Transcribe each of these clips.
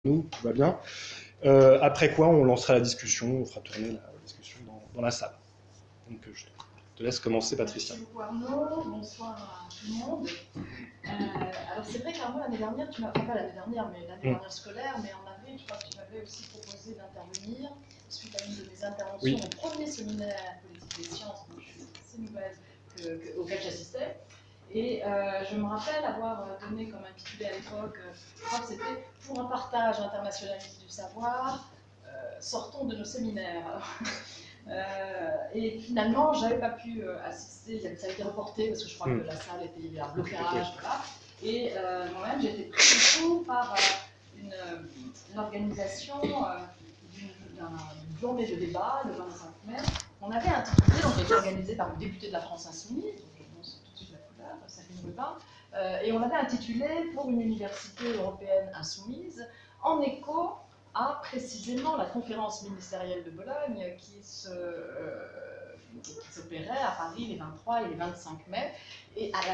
Nous, tout va bien. Après quoi, on lancera la discussion, on fera tourner la discussion dans la salle. Donc, je te laisse commencer, Patricia. Merci beaucoup Arnaud, bonsoir à tout le monde. Alors c'est vrai qu'Arnaud, l'année dernière, tu m'as pas l'année dernière, mais l'année dernière scolaire, mais en avril, je crois que tu m'avais aussi proposé d'intervenir suite à une de mes interventions au premier séminaire politique des sciences, donc je suis assez nouvelle, auquel j'assistais. Et je me rappelle avoir donné comme intitulé à l'époque, je crois que c'était pour un partage internationaliste du savoir, sortons de nos séminaires. Et finalement, je n'avais pas pu assister, ça a été reporté parce que je crois que la salle était, il y a un blocage, voilà. Et moi-même, j'ai été pris du coup par une organisation d'une journée de débat le 25 mai. On avait intitulé, donc été organisé par le député de la France Insoumise, donc je annonce tout de suite la couleur, Sabine Rubin, et on avait intitulé pour une université européenne insoumise, en écho à précisément la conférence ministérielle de Bologne qui s'opérait à Paris les 23 et les 25 mai, et à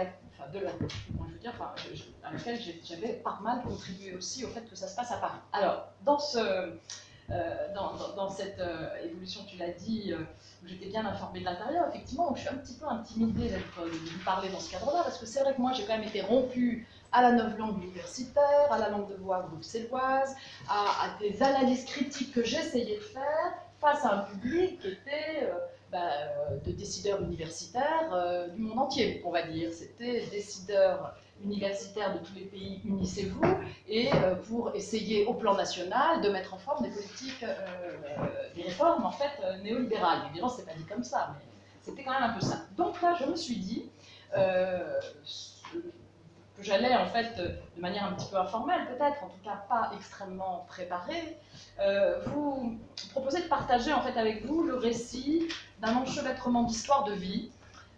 laquelle j'avais pas mal contribué aussi au fait que ça se passe à Paris. Alors, dans cette évolution, tu l'as dit, où j'étais bien informée de l'intérieur, effectivement, je suis un petit peu intimidée de vous parler dans ce cadre-là, parce que c'est vrai que moi, j'ai quand même été rompue à la novlangue universitaire, à la langue de voix bruxelloise, à des analyses critiques que j'essayais de faire face à un public qui était de décideurs universitaires du monde entier, on va dire. C'était décideurs universitaires de tous les pays, unissez-vous, et pour essayer au plan national de mettre en forme des politiques, des réformes en fait néolibérales. Évidemment, c'est pas dit comme ça, mais c'était quand même un peu ça. Donc là, je me suis dit que j'allais en fait, de manière un petit peu informelle peut-être, en tout cas pas extrêmement préparée, vous proposer de partager en fait avec vous le récit d'un enchevêtrement d'histoires de vie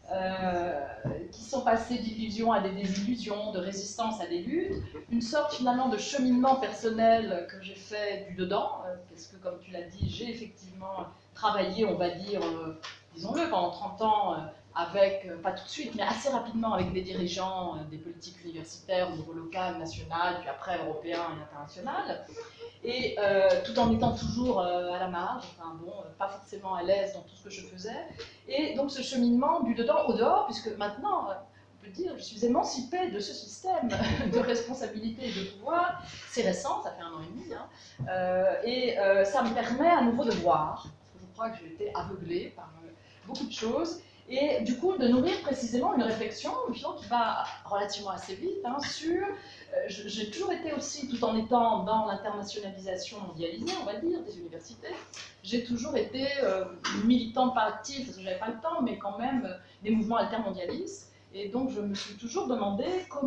qui sont passées d'illusions à des désillusions, de résistance à des luttes, une sorte finalement de cheminement personnel que j'ai fait du dedans, parce que comme tu l'as dit, j'ai effectivement travaillé, on va dire, disons-le, pendant 30 ans, avec, pas tout de suite, mais assez rapidement avec des dirigeants des politiques universitaires au niveau local, national, puis après européen et international, et tout en étant toujours à la marge, enfin bon, pas forcément à l'aise dans tout ce que je faisais. Et donc ce cheminement du dedans au dehors, puisque maintenant, on peut dire, je suis émancipée de ce système de responsabilité et de pouvoir. C'est récent, ça fait 1 an et demi, et ça me permet à nouveau de voir, parce que je crois que j'ai été aveuglée par beaucoup de choses, et du coup de nourrir précisément une réflexion qui va relativement assez vite sur... J'ai toujours été aussi, tout en étant dans l'internationalisation mondialisée, on va dire, des universités, j'ai toujours été militante, pas active, parce que j'avais pas le temps, mais quand même des mouvements altermondialistes. Et donc je me suis toujours demandé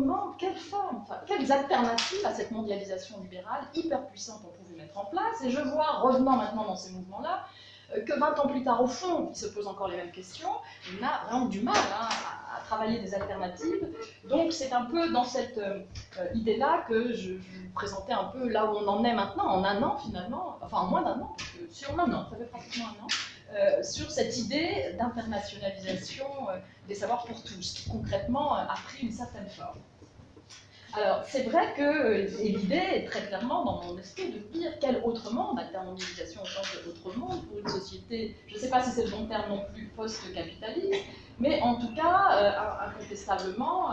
quelles alternatives à cette mondialisation libérale hyper puissante on pouvait mettre en place. Et je vois, revenant maintenant dans ces mouvements-là, que 20 ans plus tard, au fond, il se pose encore les mêmes questions, on a vraiment du mal à travailler des alternatives. Donc c'est un peu dans cette idée-là que je vous présentais un peu là où on en est maintenant, en 1 an finalement, enfin en moins d'1 an, parce que sur 1 an, ça fait pratiquement 1 an, sur cette idée d'internationalisation des savoirs pour tous, qui concrètement a pris une certaine forme. Alors, c'est vrai que l'idée est très clairement dans mon esprit de dire quel autre monde, intermondialisation au sens de autre monde, pour une société, je ne sais pas si c'est le bon terme non plus, post-capitaliste, mais en tout cas, incontestablement,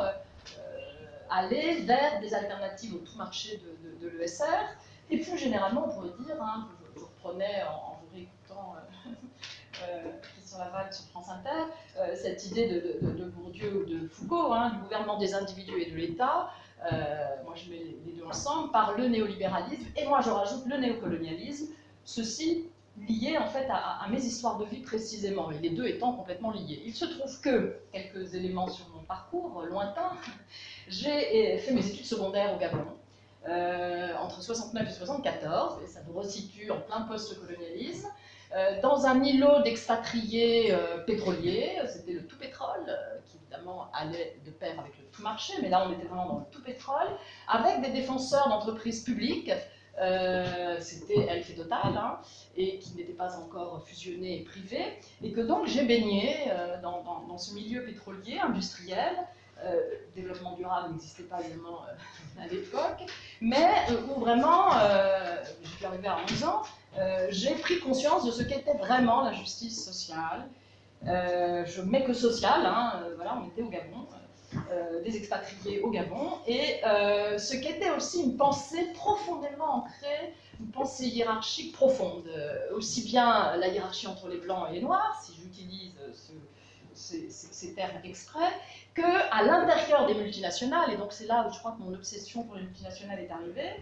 aller vers des alternatives au tout marché de l'ESR, et plus généralement, on pourrait dire, je reprenais en vous réécoutant Christian Laval sur France Inter, cette idée de Bourdieu ou de Foucault, du gouvernement des individus et de l'État, moi je mets les deux ensemble, par le néolibéralisme, et moi je rajoute le néocolonialisme, ceci lié en fait à mes histoires de vie précisément, et les deux étant complètement liés. Il se trouve que, quelques éléments sur mon parcours lointain, j'ai fait mes études secondaires au Gabon, entre 69 et 74, et ça nous resitue en plein post-colonialisme, dans un îlot d'expatriés pétroliers, c'était le tout pétrole, qui évidemment allait de pair avec le tout marché, mais là on était vraiment dans le tout pétrole, avec des défenseurs d'entreprises publiques, c'était Elf et Total, et qui n'étaient pas encore fusionnés et privés, et que donc j'ai baigné dans ce milieu pétrolier, industriel, développement durable n'existait pas évidemment à l'époque, mais où vraiment, je suis arrivée à 11 ans, j'ai pris conscience de ce qu'était vraiment la justice sociale. Je mets que sociale, hein, voilà, on était au Gabon, des expatriés au Gabon, et ce qu'était aussi une pensée profondément ancrée, une pensée hiérarchique profonde, aussi bien la hiérarchie entre les blancs et les noirs, si j'utilise ces termes exprès, qu'à l'intérieur des multinationales, et donc c'est là où je crois que mon obsession pour les multinationales est arrivée,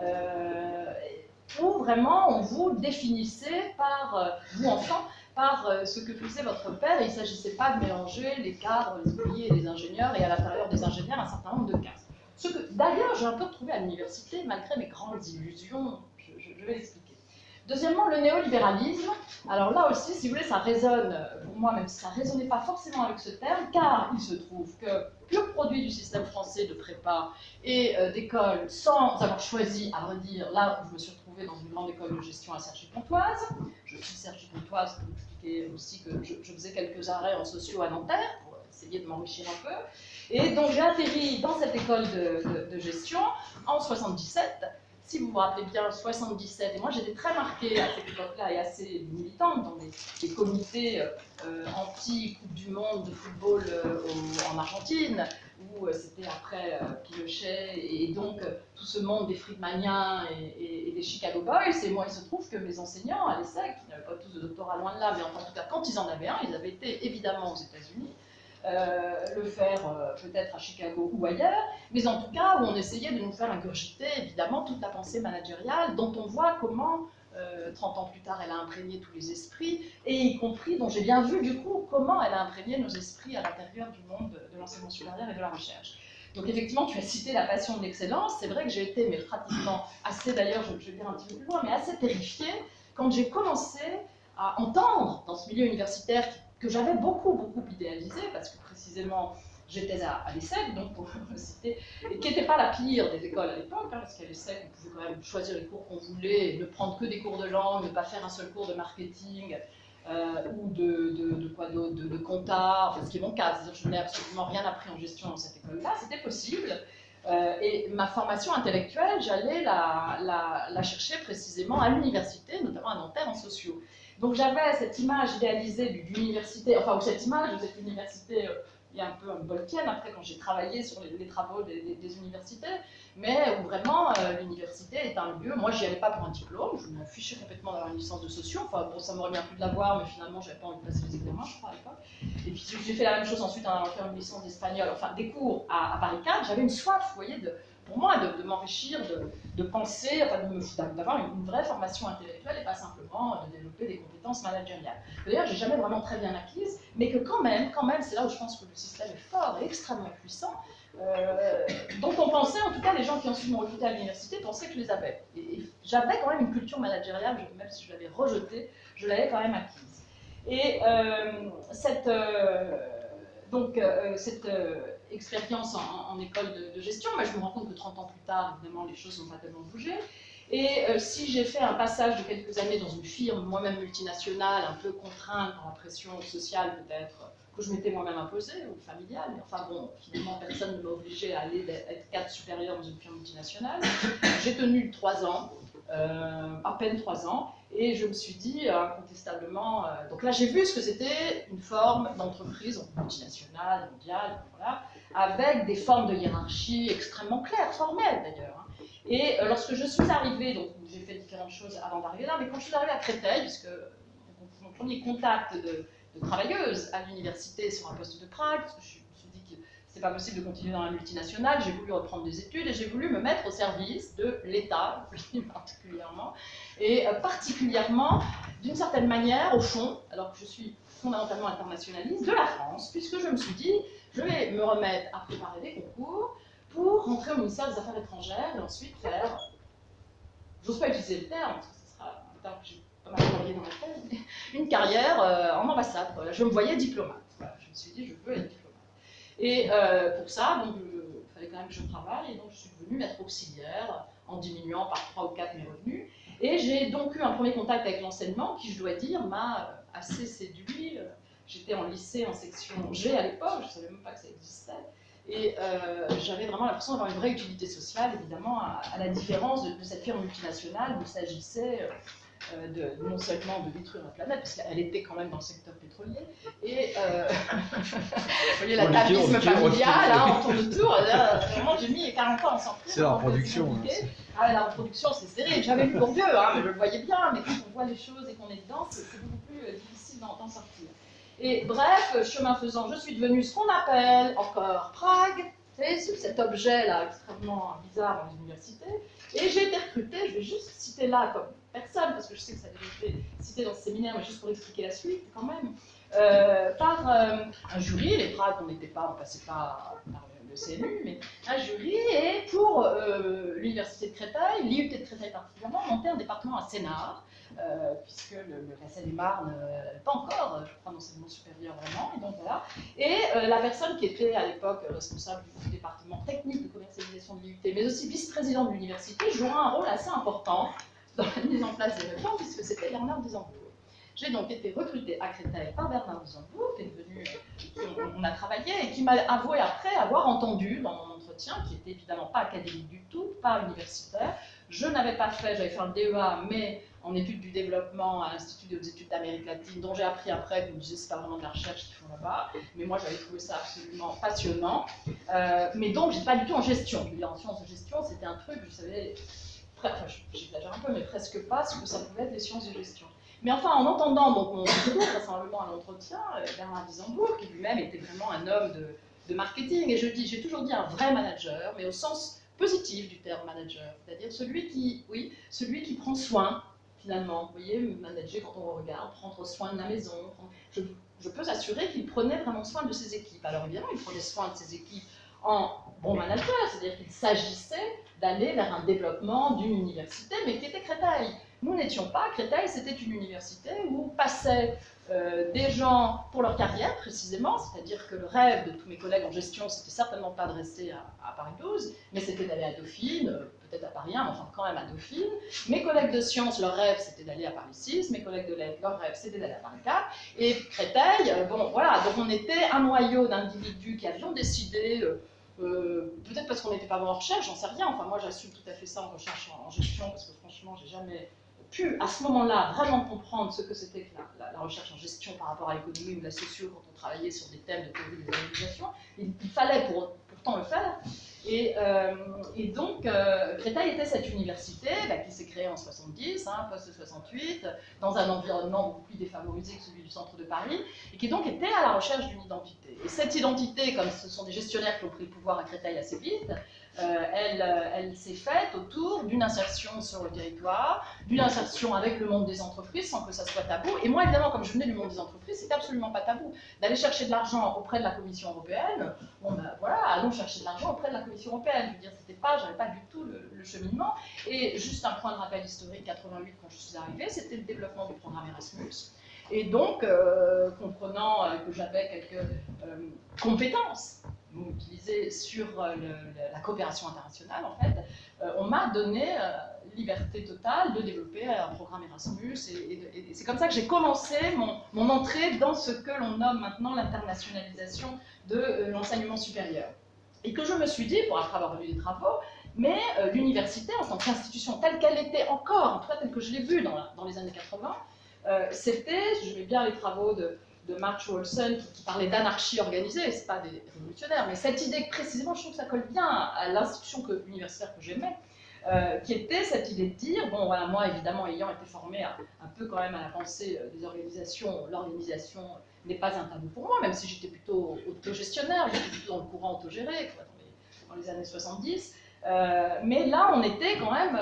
où vraiment on vous définissait par, vous enfants, par ce que faisait votre père, et il ne s'agissait pas de mélanger les cadres, les ouvriers et les ingénieurs, et à l'intérieur des ingénieurs un certain nombre de cases. Ce que d'ailleurs j'ai un peu retrouvé à l'université, malgré mes grandes illusions, je vais l'expliquer. Deuxièmement, le néolibéralisme. Alors là aussi, si vous voulez, ça résonne pour moi, même si ça ne résonnait pas forcément avec ce terme, car il se trouve que pur produit du système français de prépa et d'école, sans avoir choisi, à vrai dire, là où je me suis retrouvée dans une grande école de gestion à Cergy-Pontoise. Je suis Cergy-Pontoise pour expliquer aussi que je faisais quelques arrêts en socio à Nanterre, pour essayer de m'enrichir un peu. Et donc j'ai atterri dans cette école de gestion en 77. Si vous vous rappelez bien, 77, et moi j'étais très marquée à cette époque-là et assez militante dans les comités anti-Coupe du Monde de football en Argentine, où c'était après Pinochet, et donc tout ce monde des Friedmaniens et des Chicago Boys. Et moi, il se trouve que mes enseignants à l'ESSEC, qui n'avaient pas tous de doctorat loin de là, mais enfin, en tout cas, quand ils en avaient un, ils avaient été évidemment aux États-Unis. Le faire peut-être à Chicago ou ailleurs, mais en tout cas où on essayait de nous faire ingurgiter évidemment toute la pensée managériale dont on voit comment 30 ans plus tard elle a imprégné tous les esprits, et y compris dont j'ai bien vu du coup comment elle a imprégné nos esprits à l'intérieur du monde de l'enseignement supérieur et de la recherche. Donc effectivement, tu as cité la passion de l'excellence, c'est vrai que j'ai été, mais pratiquement assez, d'ailleurs je vais dire un petit peu plus loin, mais assez terrifiée quand j'ai commencé à entendre dans ce milieu universitaire que j'avais beaucoup idéalisé, parce que précisément j'étais à l'ESSEC, donc pour le citer, et qui n'était pas la pire des écoles à l'époque, hein, parce qu'à l'ESSEC, on pouvait quand même choisir les cours qu'on voulait, ne prendre que des cours de langue, ne pas faire un seul cours de marketing, ou de quoi d'autre, de compta, ce qui est mon cas, c'est-à-dire que je n'ai absolument rien appris en gestion dans cette école-là, c'était possible. Et ma formation intellectuelle, j'allais la chercher précisément à l'université, notamment à Nanterre en sociaux. Donc j'avais cette image idéalisée d'une université, enfin, ou cette image de cette université, il y a un peu un boltienne après quand j'ai travaillé sur les travaux des universités, mais où vraiment l'université est un lieu, moi j'y allais pas pour un diplôme, je m'en fichais complètement d'avoir une licence de socio, enfin bon, ça m'aurait bien plu de l'avoir, mais finalement j'avais pas envie de passer les examens, je crois, à l'époque. Et puis j'ai fait la même chose ensuite en allant faire une licence d'espagnol, enfin des cours à Paris 4, j'avais une soif, vous voyez, pour moi, de m'enrichir, de penser, enfin, d'avoir une vraie formation intellectuelle et pas simplement de développer des compétences managériales. D'ailleurs, j'ai jamais vraiment très bien acquises, mais que quand même, c'est là où je pense que le système est fort et extrêmement puissant, dont on pensait, en tout cas les gens qui ensuite m'ont recruté à l'université pensaient que je les avais. Et j'avais quand même une culture managériale, même si je l'avais rejetée, je l'avais quand même acquise. Et cette expérience en école de gestion, mais je me rends compte que 30 ans plus tard, évidemment, les choses n'ont pas tellement bougé. Et si j'ai fait un passage de quelques années dans une firme, moi-même multinationale, un peu contrainte par la pression sociale peut-être, que je m'étais moi-même imposée, ou familiale, mais enfin bon, finalement, personne ne m'a obligée à aller être cadre supérieur dans une firme multinationale. J'ai tenu 3 ans, à peine 3 ans, et je me suis dit, incontestablement, donc là j'ai vu ce que c'était une forme d'entreprise multinationale, mondiale, voilà, avec des formes de hiérarchie extrêmement claires, formelles d'ailleurs. Hein. Et lorsque je suis arrivée, donc j'ai fait différentes choses avant d'arriver là, mais quand je suis arrivée à Créteil, puisque mon premier contact de travailleuse à l'université sur un poste de Prague, parce que je me suis dit que c'est pas possible de continuer dans la multinationale, j'ai voulu reprendre des études et j'ai voulu me mettre au service de l'État, particulièrement, et particulièrement, d'une certaine manière, au fond, alors que je suis fondamentalement internationaliste, de la France, puisque je me suis dit, je vais me remettre à préparer des concours pour rentrer au ministère des Affaires étrangères et ensuite faire, j'ose pas utiliser le terme, parce que ce sera un terme que j'ai pas mal employé dans ma thèse, mais une carrière en ambassade. Voilà. Je me voyais diplomate. Voilà. Je me suis dit, je veux être diplomate. Et pour ça, donc, il fallait quand même que je travaille, et donc je suis devenue maître auxiliaire en diminuant par 3 ou 4 mes revenus. Et j'ai donc eu un premier contact avec l'enseignement qui, je dois dire, m'a assez séduit. J'étais en lycée, en section G à l'époque, je ne savais même pas que ça existait. Et j'avais vraiment l'impression d'avoir une vraie utilité sociale, évidemment, à la différence de cette firme multinationale où il s'agissait non seulement de détruire la planète, parce qu'elle était quand même dans le secteur pétrolier, et vous voyez l'atavisme familial, on tourne autour, vraiment j'ai mis 40 ans à s'en C'est la reproduction. Ah, la reproduction, c'est terrible. J'avais lu Bourdieu, mais je le voyais bien, mais quand on voit les choses et qu'on est dedans, c'est beaucoup plus difficile d'en sortir. Et bref, chemin faisant, je suis devenue ce qu'on appelle encore Prague, c'est cet objet-là extrêmement bizarre dans les universités, et j'ai été recrutée, je vais juste citer là comme personne, parce que je sais que ça a déjà été cité dans ce séminaire, mais juste pour expliquer la suite quand même, par un jury, les Prague, on passait pas par le CNU, mais un jury, et pour l'université de Créteil, l'IUT de Créteil particulièrement, montait un département à Sénart, puisque la Seine-et-Marne n'avait pas encore, je crois, d'enseignement supérieur vraiment, et donc voilà. Et la personne qui était à l'époque responsable du département technique de commercialisation de l'IUT, mais aussi vice-président de l'université, jouera un rôle assez important dans la mise en place des réformes, puisque c'était Bernard Dizenbourg. J'ai donc été recrutée à Créteil par Bernard Dizenbourg, qui est devenu, on a travaillé, et qui m'a avoué après avoir entendu dans mon entretien, qui n'était évidemment pas académique du tout, pas universitaire. Je n'avais pas fait, j'avais fait un DEA, mais en études du développement à l'Institut des hautes études d'Amérique latine, dont j'ai appris après qu'on disait que c'est pas vraiment de la recherche qu'ils font là-bas, mais moi j'avais trouvé ça absolument passionnant. Mais donc j'étais pas du tout en gestion. Je veux dire, en sciences de gestion, c'était un truc, je savais, enfin j'exagère un peu, mais presque pas ce que ça pouvait être les sciences de gestion. Mais enfin, en entendant donc mon discours, vraisemblablement à l'entretien, Bernard Dizenbourg, qui lui-même était vraiment un homme de marketing, et j'ai toujours dit un vrai manager, mais au sens positif du terme manager, c'est-à-dire celui qui prend soin, finalement. Vous voyez, manager quand on regarde, prendre soin de la maison. Je peux assurer qu'il prenait vraiment soin de ses équipes. Alors évidemment, il prenait soin de ses équipes en bon manager, c'est-à-dire qu'il s'agissait d'aller vers un développement d'une université, mais qui était Créteil. Nous n'étions pas, Créteil, c'était une université où passaient des gens pour leur carrière, précisément, c'est-à-dire que le rêve de tous mes collègues en gestion, c'était certainement pas de rester à Paris 12, mais c'était d'aller à Dauphine, peut-être à Paris 1, mais enfin quand même à Dauphine. Mes collègues de sciences, leur rêve, c'était d'aller à Paris 6, mes collègues de lettres, leur rêve, c'était d'aller à Paris 4, et Créteil, bon voilà, donc on était un noyau d'individus qui avions décidé... peut-être parce qu'on n'était pas bon en recherche, j'en sais rien, enfin moi j'assume tout à fait ça en recherche en gestion, parce que franchement j'ai jamais pu à ce moment-là vraiment comprendre ce que c'était que la recherche en gestion par rapport à l'économie ou la socio quand on travaillait sur des thèmes de théorie des organisations. Il fallait pourtant le faire. Et donc, Créteil était cette université qui s'est créée en 70, post-68, dans un environnement beaucoup plus défavorisé que celui du centre de Paris, et qui donc était à la recherche d'une identité. Et cette identité, comme ce sont des gestionnaires qui ont pris le pouvoir à Créteil assez vite, elle s'est faite autour d'une insertion sur le territoire, d'une insertion avec le monde des entreprises sans que ça soit tabou. Et moi, évidemment, comme je venais du monde des entreprises, c'était absolument pas tabou d'aller chercher de l'argent auprès de la Commission européenne. Bon, ben voilà, allons chercher de l'argent auprès de la Commission européenne. Je veux dire, j'avais pas du tout le cheminement. Et juste un point de rappel historique, 88, quand je suis arrivée, c'était le développement du programme Erasmus. Et donc, comprenant que j'avais quelques compétences utilisées sur la coopération internationale, en fait, on m'a donné liberté totale de développer un programme Erasmus. Et c'est comme ça que j'ai commencé mon entrée dans ce que l'on nomme maintenant l'internationalisation de l'enseignement supérieur. Et que je me suis dit, après avoir lu des travaux, mais l'université en tant qu'institution telle qu'elle était encore, en tout cas telle que je l'ai vue dans les années 80, c'était, je mets bien les travaux de March Wolfson qui parlait d'anarchie organisée, c'est pas des révolutionnaires, mais cette idée précisément, je trouve que ça colle bien à l'institution universitaire que j'aimais, qui était cette idée de dire, bon voilà, moi évidemment ayant été formée un peu quand même à la pensée des organisations, l'organisation n'est pas un tabou pour moi, même si j'étais plutôt autogestionnaire, j'étais plutôt dans le courant autogéré, dans les années 70, mais là on était quand même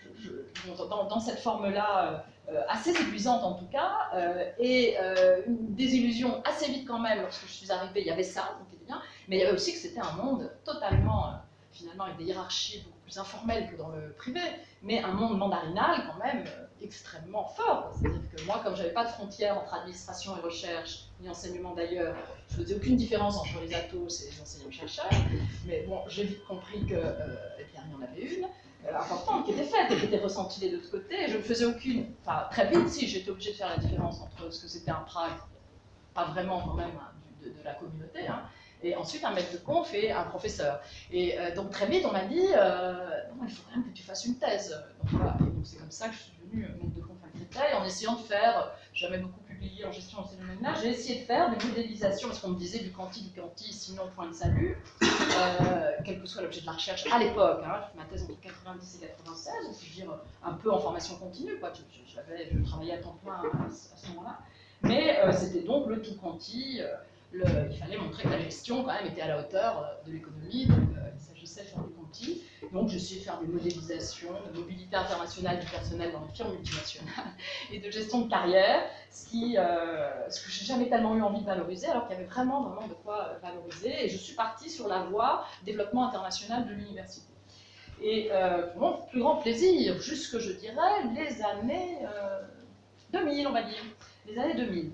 dans cette forme-là assez épuisante en tout cas, et une désillusion assez vite quand même lorsque je suis arrivée, il y avait ça, donc c'était bien, mais il y avait aussi que c'était un monde totalement, finalement avec des hiérarchies beaucoup plus informelles que dans le privé, mais un monde mandarinal quand même extrêmement fort. C'est-à-dire que moi, comme je n'avais pas de frontières entre administration et recherche, ni enseignement d'ailleurs, je ne faisais aucune différence entre les athos et les enseignants-chercheurs, mais bon, j'ai vite compris qu'il y en avait une, importante qui était faite et qui était ressentie des deux côtés, et je ne faisais aucune, enfin très vite si, j'étais obligée de faire la différence entre ce que c'était un Prague, pas vraiment quand même de la communauté, et ensuite un maître de conf et un professeur. Et donc très vite, on m'a dit, non, il faut quand même que tu fasses une thèse. Donc voilà, et donc c'est comme ça que je suis devenue maître de conf à Créteil, en essayant de faire, j'avais beaucoup publié en gestion enseignant-ménage, j'ai essayé de faire des modélisations, parce qu'on me disait du quanti, sinon point de salut, quel que soit l'objet de la recherche à l'époque, hein, j'ai fait ma thèse entre 90 et 96, c'est-à-dire un peu en formation continue, quoi. Je travaillais à temps plein à ce moment-là, mais c'était donc le tout quanti, il fallait montrer que la gestion quand même était à la hauteur de l'économie, donc il s'agissait de faire des quanti. Donc j'ai essayé de faire des modélisations de mobilité internationale du personnel dans les firmes multinationales et de gestion de carrière, ce que j'ai jamais tellement eu envie de valoriser, alors qu'il y avait vraiment de quoi valoriser. Et je suis partie sur la voie développement international de l'université. Et pour mon plus grand plaisir, jusque je dirais les années 2000, on va dire, les années 2000.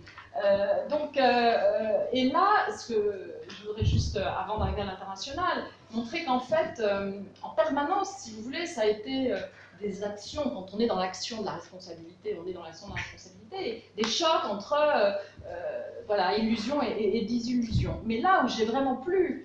Et là, ce que je voudrais juste, avant d'arriver à l'international, montrer qu'en fait, en permanence, si vous voulez, ça a été des actions, quand on est dans l'action de la responsabilité, on est dans l'action de la responsabilité, des chocs entre voilà, illusion et désillusion. Mais là où j'ai vraiment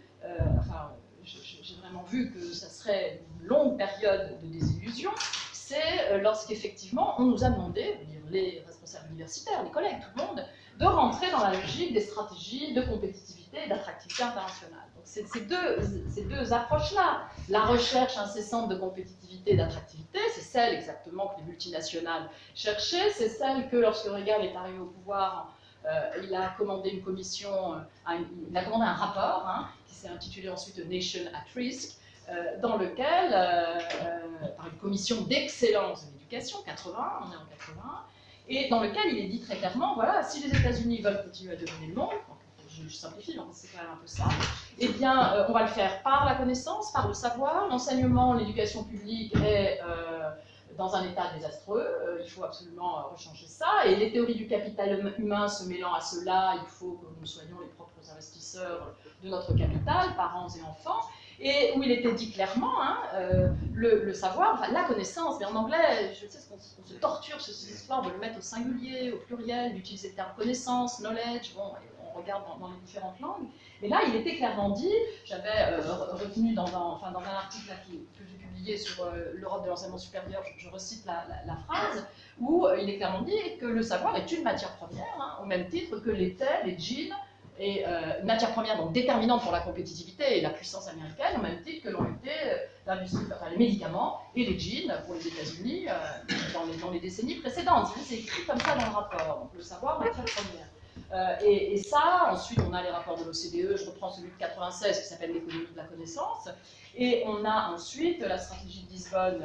j'ai vraiment vu que ça serait une longue période de désillusion, c'est lorsqu'effectivement on nous a demandé, les responsables universitaires, les collègues, tout le monde, de rentrer dans la logique des stratégies de compétitivité et d'attractivité internationale. Donc ces deux approches-là, la recherche incessante de compétitivité et d'attractivité, c'est celle exactement que les multinationales cherchaient, c'est celle que lorsque Reagan est arrivé au pouvoir, il a commandé une commission, il a commandé un rapport, hein, qui s'est intitulé ensuite Nation at Risk, dans lequel, par une commission d'excellence de l'éducation, 80, on est en 80, et dans lequel il est dit très clairement, voilà, si les États-Unis veulent continuer à dominer le monde, je simplifie, c'est quand même un peu ça, eh bien, on va le faire par la connaissance, par le savoir, l'enseignement, l'éducation publique est dans un état désastreux, il faut absolument rechanger ça, et les théories du capital humain se mêlant à cela, il faut que nous soyons les propres investisseurs de notre capital, parents et enfants, et où il était dit clairement, hein, le savoir, enfin, la connaissance, mais en anglais, je sais qu'on se torture sur cette histoire de le mettre au singulier, au pluriel, d'utiliser le terme connaissance, knowledge, bon, on regarde dans les différentes langues, mais là, il était clairement dit, j'avais retenu dans un article là, que j'ai publié sur l'Europe de l'enseignement supérieur, je recite la phrase, où il est clairement dit que le savoir est une matière première, hein, au même titre que l'étaient les jeans, et une matière première donc déterminante pour la compétitivité et la puissance américaine, au même titre que l'ont été les médicaments et les jeans pour les États-Unis dans les décennies précédentes. C'est écrit comme ça dans le rapport, donc le savoir, matière première. Et ça, ensuite on a les rapports de l'OCDE, je reprends celui de 96 qui s'appelle l'économie de la connaissance, et on a ensuite la stratégie de Lisbonne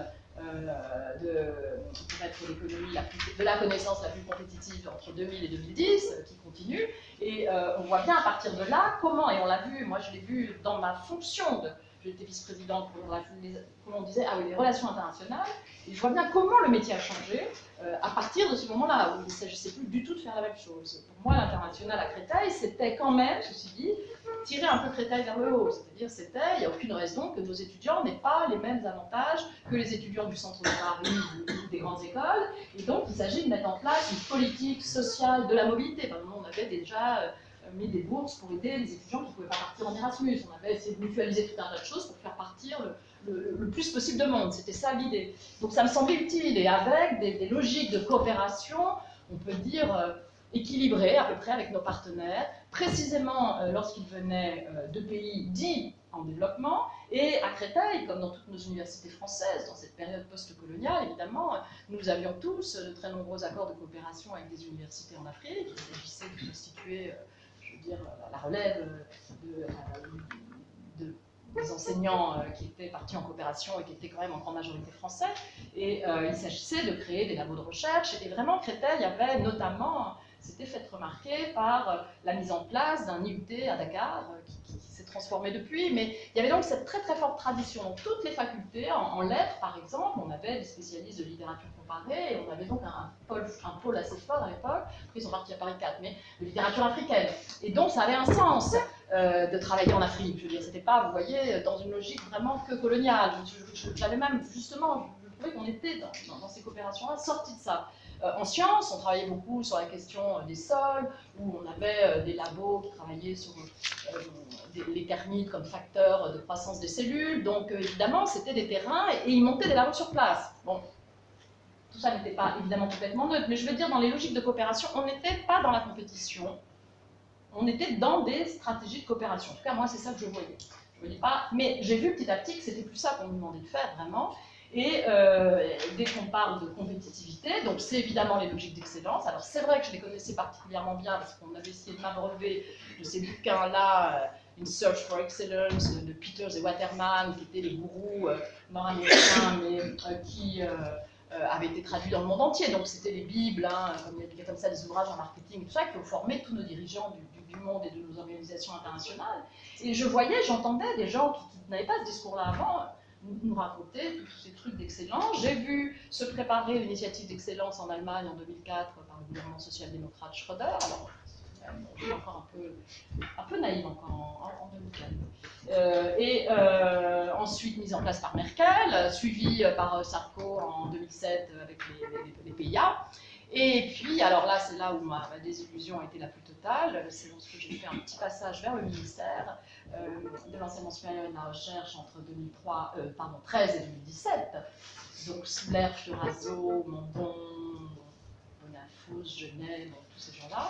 pour être l'économie de la connaissance la plus compétitive entre 2000 et 2010, qui continue. Et on voit bien à partir de là comment, et on l'a vu, moi je l'ai vu dans ma fonction j'étais vice-présidente pour comment on disait, les relations internationales, et je vois bien comment le métier a changé à partir de ce moment-là, où il ne s'agissait plus du tout de faire la même chose. Pour moi, l'international à Créteil, c'était quand même, ceci dit, tirer un peu Créteil vers le haut. C'est-à-dire, il n'y a aucune raison que nos étudiants n'aient pas les mêmes avantages que les étudiants du centre de Paris ou des grandes écoles. Et donc, il s'agit de mettre en place une politique sociale de la mobilité. Par exemple, on avait déjà mis des bourses pour aider les étudiants qui ne pouvaient pas partir en Erasmus. On avait essayé de mutualiser tout un tas de choses pour faire partir le plus possible de monde. C'était ça l'idée. Donc ça me semblait utile, et avec des logiques de coopération, on peut dire équilibrées à peu près avec nos partenaires, précisément lorsqu'ils venaient de pays dits en développement, et à Créteil, comme dans toutes nos universités françaises, dans cette période post-coloniale, évidemment, nous avions tous de très nombreux accords de coopération avec des universités en Afrique. Il s'agissait de constituer, la relève des enseignants qui étaient partis en coopération et qui étaient quand même en grande majorité français. Et il s'agissait de créer des labos de recherche. Et vraiment, Créteil avait notamment, s'était fait remarquer par la mise en place d'un IUT à Dakar, qui s'est transformé depuis. Mais il y avait donc cette très très forte tradition. Dans toutes les facultés, en lettres par exemple, on avait des spécialistes de littérature comparée, et on avait donc un pôle assez fort à l'époque. Après, ils sont partis à Paris 4, mais de littérature africaine. Et donc, ça avait un sens de travailler en Afrique. Je veux dire, c'était pas, vous voyez, dans une logique vraiment que coloniale. J'avais même, justement, je trouvais qu'on était dans ces coopérations-là, sortis de ça. en sciences. On travaillait beaucoup sur la question des sols, où on avait des labos qui travaillaient sur les termites comme facteurs de croissance des cellules. Donc évidemment, c'était des terrains et ils montaient des labos sur place. Bon, tout ça n'était pas évidemment complètement neutre, mais je veux dire, dans les logiques de coopération, on n'était pas dans la compétition. On était dans des stratégies de coopération. En tout cas, moi, c'est ça que je voyais. Je ne voyais pas, mais j'ai vu petit à petit que c'était plus ça qu'on nous demandait de faire, vraiment. Et dès qu'on parle de compétitivité, donc c'est évidemment les logiques d'excellence. Alors c'est vrai que je les connaissais particulièrement bien parce qu'on avait essayé de m'abreuver de ces bouquins-là, In Search for Excellence, de Peters et Waterman, qui étaient les gourous nord-américains, mais qui avaient été traduits dans le monde entier. Donc c'était les bibles, hein, comme ça, des ouvrages en marketing et tout ça, qui ont formé tous nos dirigeants du monde et de nos organisations internationales. Et je voyais, j'entendais des gens qui n'avaient pas ce discours-là avant, nous raconter tous ces trucs d'excellence. J'ai vu se préparer l'initiative d'excellence en Allemagne en 2004 par le gouvernement social-démocrate Schröder. Alors, je suis encore un peu naïve encore en 2004. Ensuite mise en place par Merkel, suivie par Sarko en 2007 avec les PIA. Et puis, alors là, c'est là où ma désillusion a été la plus totale. C'est lorsque j'ai fait un petit passage vers le ministère de l'enseignement supérieur et de la recherche entre 2013 et 2017. Donc, Sler, Fioraso, Mandon, Bonafous, Genet, bon, tous ces gens-là.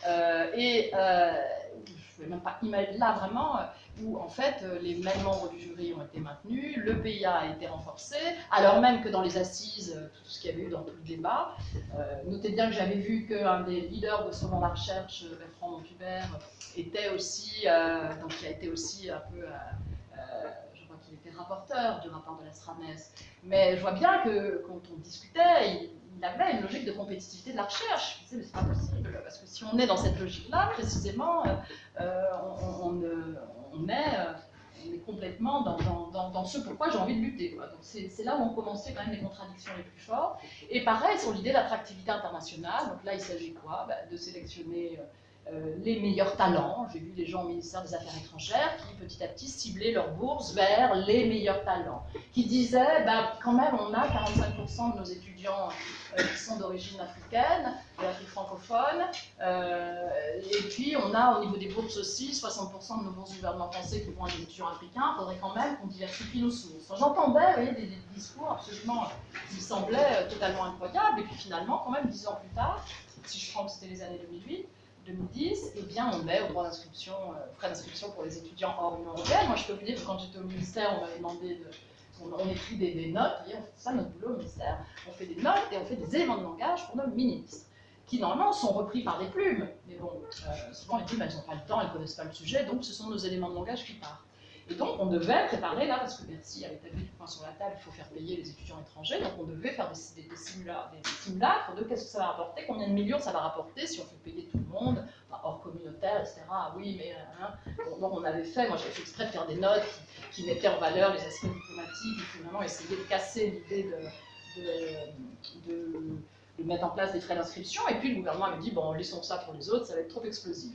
Je ne vais même pas imaginer là vraiment où en fait les mêmes membres du jury ont été maintenus, le PIA a été renforcé, alors même que dans les assises, tout ce qu'il y avait eu dans tout le débat, notez bien que j'avais vu qu'un des leaders de ce moment de la recherche, Bertrand Montcubert, était aussi, donc qui a été aussi un peu, je crois qu'il était rapporteur du rapport de la SRANES, mais je vois bien que quand on discutait, il avait une logique de compétitivité de la recherche. Je disais, mais c'est pas possible, parce que si on est dans cette logique-là, précisément, on est complètement dans ce pourquoi j'ai envie de lutter. Quoi. Donc c'est là où ont commencé quand même les contradictions les plus fortes. Et pareil, sur l'idée d'attractivité internationale, donc là il s'agit quoi ? De sélectionner les meilleurs talents. J'ai vu des gens au ministère des Affaires étrangères qui petit à petit ciblaient leurs bourses vers les meilleurs talents, qui disaient quand même on a 45% de nos étudiants qui sont d'origine africaine, de l'Afrique francophone, et puis on a au niveau des bourses aussi 60% de nos bourses du gouvernement français qui vont à des étudiants africains. Il faudrait quand même qu'on diversifie nos sources. Enfin, j'entendais des discours absolument qui me semblaient totalement incroyables, et puis finalement quand même 10 ans plus tard, si je prends que c'était les années 2010, eh bien on met au droit d'inscription, frais d'inscription pour les étudiants hors Union européenne. Moi je peux vous dire que quand j'étais au ministère, on m'avait demandé on écrit des notes, et on fait ça notre boulot au ministère, on fait des notes et on fait des éléments de langage pour nos ministres, qui normalement sont repris par des plumes, mais bon, souvent les plumes elles n'ont pas le temps, elles ne connaissent pas le sujet, donc ce sont nos éléments de langage qui partent. Et donc on devait préparer là, parce que Bercy avait établi du point sur la table, il faut faire payer les étudiants étrangers, donc on devait faire des simulacres de qu'est-ce que ça va rapporter, combien de millions ça va rapporter si on fait payer tout le monde, hors communautaire, etc. Oui, mais donc on avait fait, moi j'avais fait exprès de faire des notes qui mettaient en valeur les aspects diplomatiques, et finalement essayer de casser l'idée de mettre en place des frais d'inscription, et puis le gouvernement avait dit, bon, laissons ça pour les autres, ça va être trop explosif.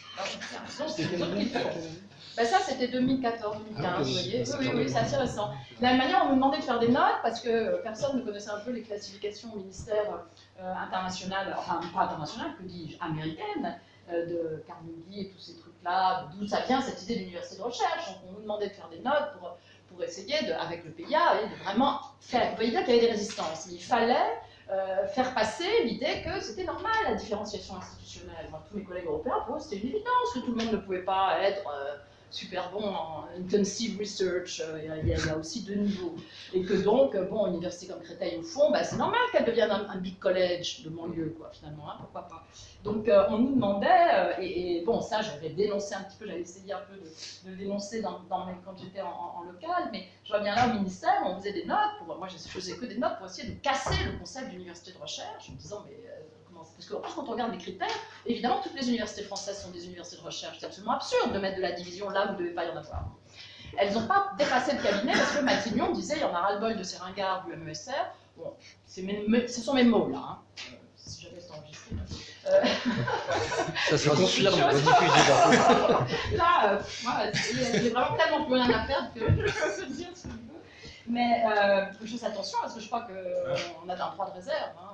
Ça, c'était 2014-2015, vous voyez. Oui, c'est assez récent. De la même manière, on nous demandait de faire des notes, parce que personne ne connaissait un peu les classifications au ministère international, enfin, pas international, que dis-je, américaine, de Carnegie et tous ces trucs-là, d'où ça vient cette idée d'université de recherche. Donc, on nous demandait de faire des notes pour essayer, avec le PIA, de vraiment faire. Vous voyez bien qu'il y avait des résistances. Il fallait faire passer l'idée que c'était normal, la différenciation institutionnelle. Moi, tous mes collègues européens, pour eux, c'était une évidence que tout le monde ne pouvait pas être super bon en intensive research, il y a aussi deux niveaux. Et que donc, bon, une université comme Créteil, au fond, c'est normal qu'elle devienne un big college de banlieue, quoi, finalement, hein, pourquoi pas. Donc, on nous demandait, et bon, ça, j'avais dénoncé un petit peu, j'avais essayé un peu de le dénoncer quand j'étais en local, mais je vois bien là au ministère, on faisait des notes, moi je faisais que des notes pour essayer de casser le concept d'université de recherche, en me disant, mais parce que quand on regarde les critères, évidemment, toutes les universités françaises sont des universités de recherche. C'est absolument absurde de mettre de la division là où il ne devait pas y en avoir. Elles n'ont pas dépassé le cabinet parce que Matignon disait il y en a ras-le-bol de ces ringards du MESR. Bon, ce sont mes mots là. Hein. Si jamais c'est enregistré. Ça se confirme, rediffuser. Là, j'ai vraiment tellement plus rien à perdre que je peux dire ce que je veux. Mais je fais attention parce que je crois qu'on a un droit de réserve. Hein.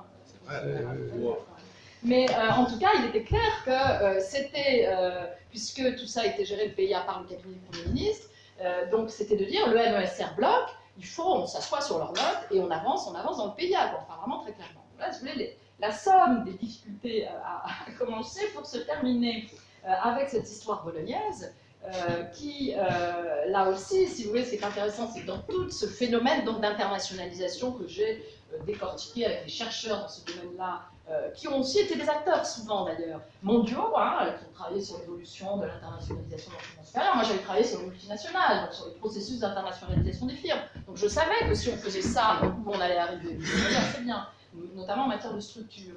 Mais en tout cas, il était clair que c'était, puisque tout ça était géré le PIA par le cabinet du Premier ministre, donc c'était de dire le MESR bloque, on s'assoit sur leur note et on avance dans le PIA, quoi. Enfin vraiment très clairement. Là, si vous voulez, la somme des difficultés a commencé pour se terminer avec cette histoire bolognaise, qui, là aussi, si vous voulez, ce qui est intéressant, c'est que dans tout ce phénomène d'internationalisation que j'ai décortiqué avec les chercheurs dans ce domaine-là, qui ont aussi été des acteurs, souvent d'ailleurs, mondiaux, qui ont travaillé sur l'évolution de l'internationalisation de l'enseignement supérieur. Moi, j'avais travaillé sur les multinationales, donc sur les processus d'internationalisation des firmes. Donc je savais que si on faisait ça, on allait arriver assez bien, notamment en matière de structure.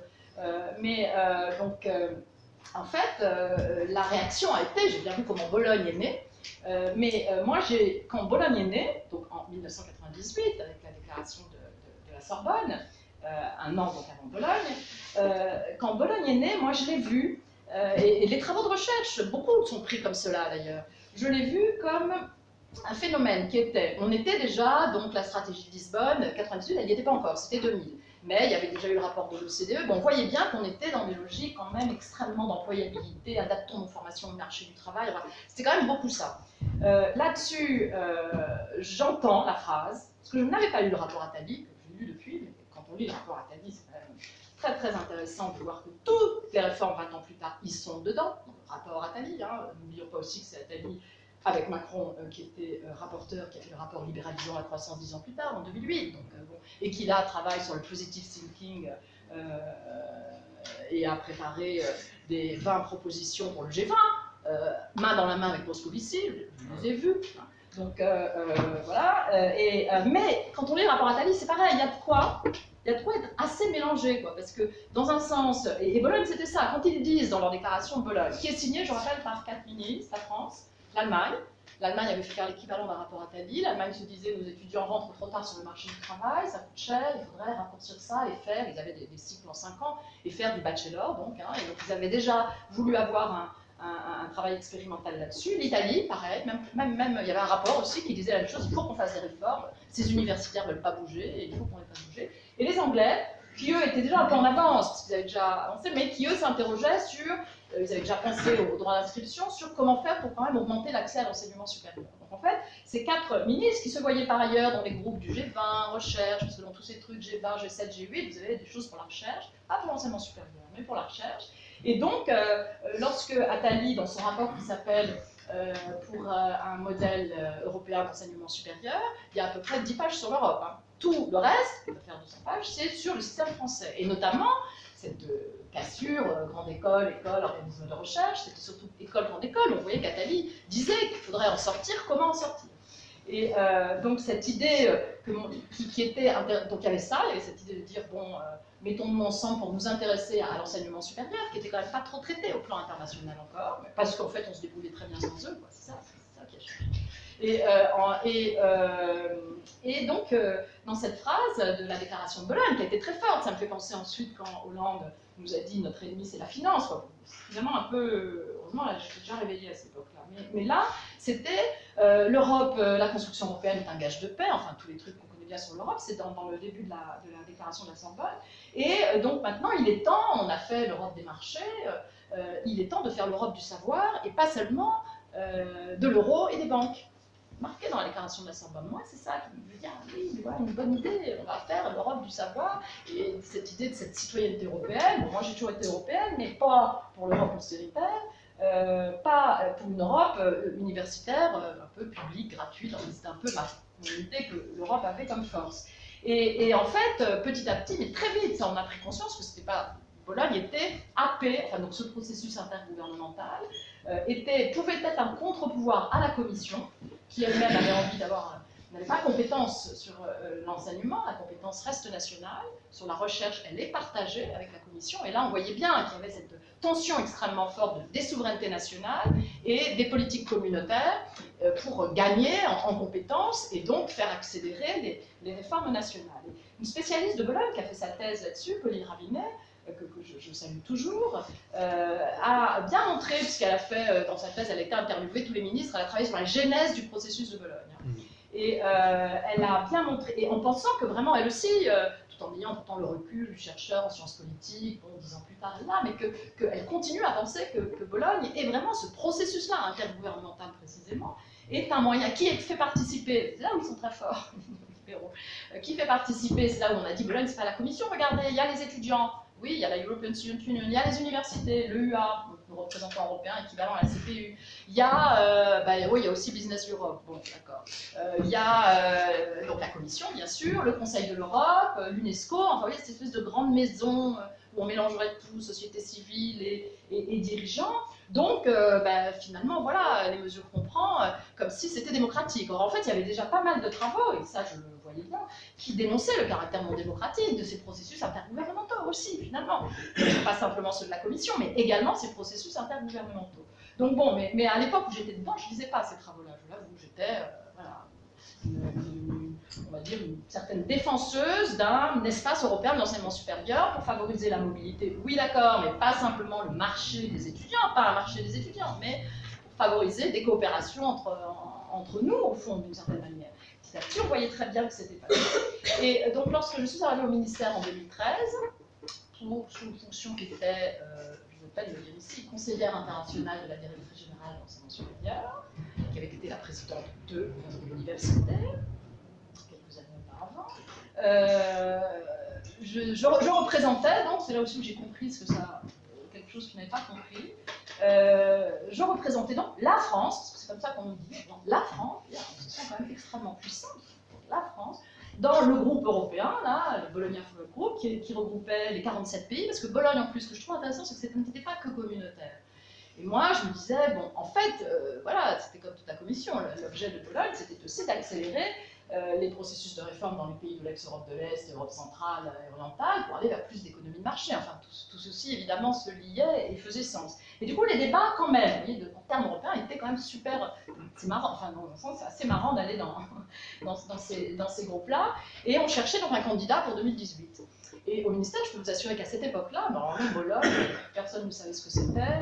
En fait, la réaction a été, j'ai bien vu comment Bologne est née, moi, quand Bologne est née, donc en 1998, avec la déclaration de la Sorbonne, un an donc avant Bologne, quand Bologne est née, moi je l'ai vu, et les travaux de recherche, beaucoup sont pris comme cela d'ailleurs, je l'ai vu comme un phénomène qui était, on était déjà, donc la stratégie de Lisbonne, 98, elle n'y était pas encore, c'était 2000. Mais il y avait déjà eu le rapport de l'OCDE. Bon, on voyait bien qu'on était dans des logiques quand même extrêmement d'employabilité, adaptons nos formations au marché du travail. Enfin, c'était quand même beaucoup ça. Là-dessus, j'entends la phrase, parce que je n'avais pas lu le rapport Attali, que j'ai lu depuis, mais quand on lit le rapport Attali, c'est quand même très très intéressant de voir que toutes les réformes 20 ans plus tard, ils sont dedans, dans le rapport Attali. N'oublions pas aussi que c'est Attali avec Macron, qui était rapporteur, qui a fait le rapport libéralisant la croissance 10 ans plus tard, en 2008, donc, et qui là travaille sur le positive thinking et a préparé des 20 propositions pour le G20, main dans la main avec Moscovici, je les ai vues. Donc voilà. Mais quand on lit le rapport Attali, c'est pareil, il y a de quoi être assez mélangé, quoi, parce que dans un sens, et Bologne c'était ça, quand ils disent dans leur déclaration de Bologne, qui est signée, je rappelle, par 4 ministres, la France, l'Allemagne avait fait faire l'équivalent d'un rapport Attali. L'Allemagne se disait nos étudiants rentrent trop tard sur le marché du travail, ça coûte cher, il faudrait raccourcir ça et faire. Ils avaient des cycles en 5 ans et faire du bachelor, donc. Et donc ils avaient déjà voulu avoir un travail expérimental là-dessus. L'Italie, pareil, même il y avait un rapport aussi qui disait la même chose, il faut qu'on fasse des réformes, ces universitaires ne veulent pas bouger et il faut qu'on les fasse bouger. Et les Anglais, qui eux étaient déjà un peu en avance, parce qu'ils avaient déjà avancé, mais qui eux s'interrogeaient sur, ils avaient déjà pensé au droit d'inscription, sur comment faire pour quand même augmenter l'accès à l'enseignement supérieur. Donc en fait, ces 4 ministres qui se voyaient par ailleurs dans les groupes du G20, recherche, parce que dans tous ces trucs G20, G7, G8, vous avez des choses pour la recherche, pas pour l'enseignement supérieur, mais pour la recherche. Et donc, lorsque Attali, dans son rapport qui s'appelle pour un modèle européen d'enseignement supérieur, il y a à peu près 10 pages sur l'Europe. Tout le reste, on peut faire 200 pages, c'est sur le système français. Et notamment, cette cassure, grande école, organisme de recherche, c'était surtout école, grande école. On voyait qu'Attali disait qu'il faudrait en sortir, comment en sortir. Et donc cette idée qui était, donc il y avait ça, il y avait cette idée de dire, bon, mettons-nous ensemble pour nous intéresser à l'enseignement supérieur, qui était quand même pas trop traité au plan international encore, parce qu'en fait on se débrouillait très bien sans eux, quoi. C'est ça qui a changé. Et donc, dans cette phrase de la déclaration de Bologne, qui a été très forte, ça me fait penser ensuite quand Hollande nous a dit notre ennemi c'est la finance, quoi. Finalement un peu, heureusement là j'étais déjà réveillée à cette époque-là, mais là c'était l'Europe, la construction européenne est un gage de paix, enfin tous les trucs qu'on connaît bien sur l'Europe, c'est dans le début de la déclaration de la Sorbonne, et donc maintenant il est temps, on a fait l'Europe des marchés, il est temps de faire l'Europe du savoir, et pas seulement de l'euro et des banques. Marqué dans la déclaration de la Sorbonne, moi c'est ça qui me dit, ah oui, voilà une bonne idée, on va faire l'Europe du savoir, et cette idée de cette citoyenneté européenne, bon, moi j'ai toujours été européenne, mais pas pour l'Europe austéritaire, pas pour une Europe universitaire un peu publique, gratuite, c'était un peu mon idée que l'Europe avait comme force. Et en fait, petit à petit, mais très vite, ça on a pris conscience que c'était pas... Bologne était happée, enfin donc ce processus intergouvernemental pouvait être un contre-pouvoir à la Commission, qui elle-même avait envie n'avait pas compétence sur l'enseignement, la compétence reste nationale, sur la recherche elle est partagée avec la Commission, et là on voyait bien qu'il y avait cette tension extrêmement forte des souverainetés nationales et des politiques communautaires pour gagner en compétences et donc faire accélérer les réformes nationales. Et une spécialiste de Bologne qui a fait sa thèse là-dessus, Pauline Ravinet, que je salue toujours, a bien montré, puisqu'elle a fait, dans sa thèse, elle a été interviewée tous les ministres, elle a travaillé sur la genèse du processus de Bologne. Et elle a bien montré, et en pensant que vraiment, elle aussi, tout en ayant pourtant le recul du chercheur en sciences politiques, bon, 10 ans plus tard, là, mais qu'elle continue à penser que Bologne est vraiment ce processus-là, intergouvernemental précisément, est un moyen qui fait participer, c'est là où ils sont très forts, les libéraux, qui fait participer, c'est là où on a dit Bologne, c'est pas la commission, regardez, il y a les étudiants, oui, il y a la European Student Union, il y a les universités, le UA, le représentant européen équivalent à la CPU, il y a, oui, il y a aussi Business Europe, bon, d'accord. Il y a donc la Commission, bien sûr, le Conseil de l'Europe, l'UNESCO, enfin, vous voyez, cette espèce de grande maison où on mélangerait tout, société civile et dirigeants. Donc, finalement, voilà, les mesures qu'on prend, comme si c'était démocratique. Or, en fait, il y avait déjà pas mal de travaux, et ça, je le voyais bien, qui dénonçaient le caractère non démocratique de ces processus intergouvernementaux aussi, finalement. Pas simplement ceux de la Commission, mais également ces processus intergouvernementaux. Donc bon, mais à l'époque où j'étais dedans, je ne lisais pas ces travaux-là. Je l'avoue, j'étais, on va dire, une certaine défenseuse d'un espace européen de l'enseignement supérieur pour favoriser la mobilité. Oui, d'accord, mais pas simplement le marché des étudiants, pas un marché des étudiants, mais pour favoriser des coopérations entre nous, au fond, d'une certaine manière. Petit à petit, on voyait très bien que c'était pas ça. Et donc, lorsque je suis arrivée au ministère en 2013, sous une fonction qui était, je ne vais pas le dire ici, conseillère internationale de la directrice générale de l'enseignement supérieur, qui avait été la présidente de l'université, quelques années auparavant. Je représentais, donc c'est là aussi où j'ai compris ce que ça, quelque chose que je n'avais pas compris. Je représentais donc la France, parce que c'est comme ça qu'on nous dit, donc la France, il y a une position quand même extrêmement puissante, la France, dans le groupe européen, là, le Bologna Framework Group, qui regroupait les 47 pays, parce que Bologne, en plus, ce que je trouve intéressant, c'est que ce n'était pas que communautaire. Et moi, je me disais, bon, en fait, voilà, c'était comme toute la commission, l'objet de Bologne, c'était aussi d'accélérer les processus de réforme dans les pays de l'ex-Europe de l'Est, l'Europe centrale et orientale, pour aller vers plus d'économie de marché. Enfin, tout ceci, évidemment, se liait et faisait sens. Et du coup, les débats, quand même, vous voyez, en termes européens, étaient quand même super... C'est marrant, enfin, dans le sens, c'est assez marrant d'aller dans ces groupes-là. Et on cherchait donc un candidat pour 2018. Et au ministère, je peux vous assurer qu'à cette époque-là, en Bologne, personne ne savait ce que c'était.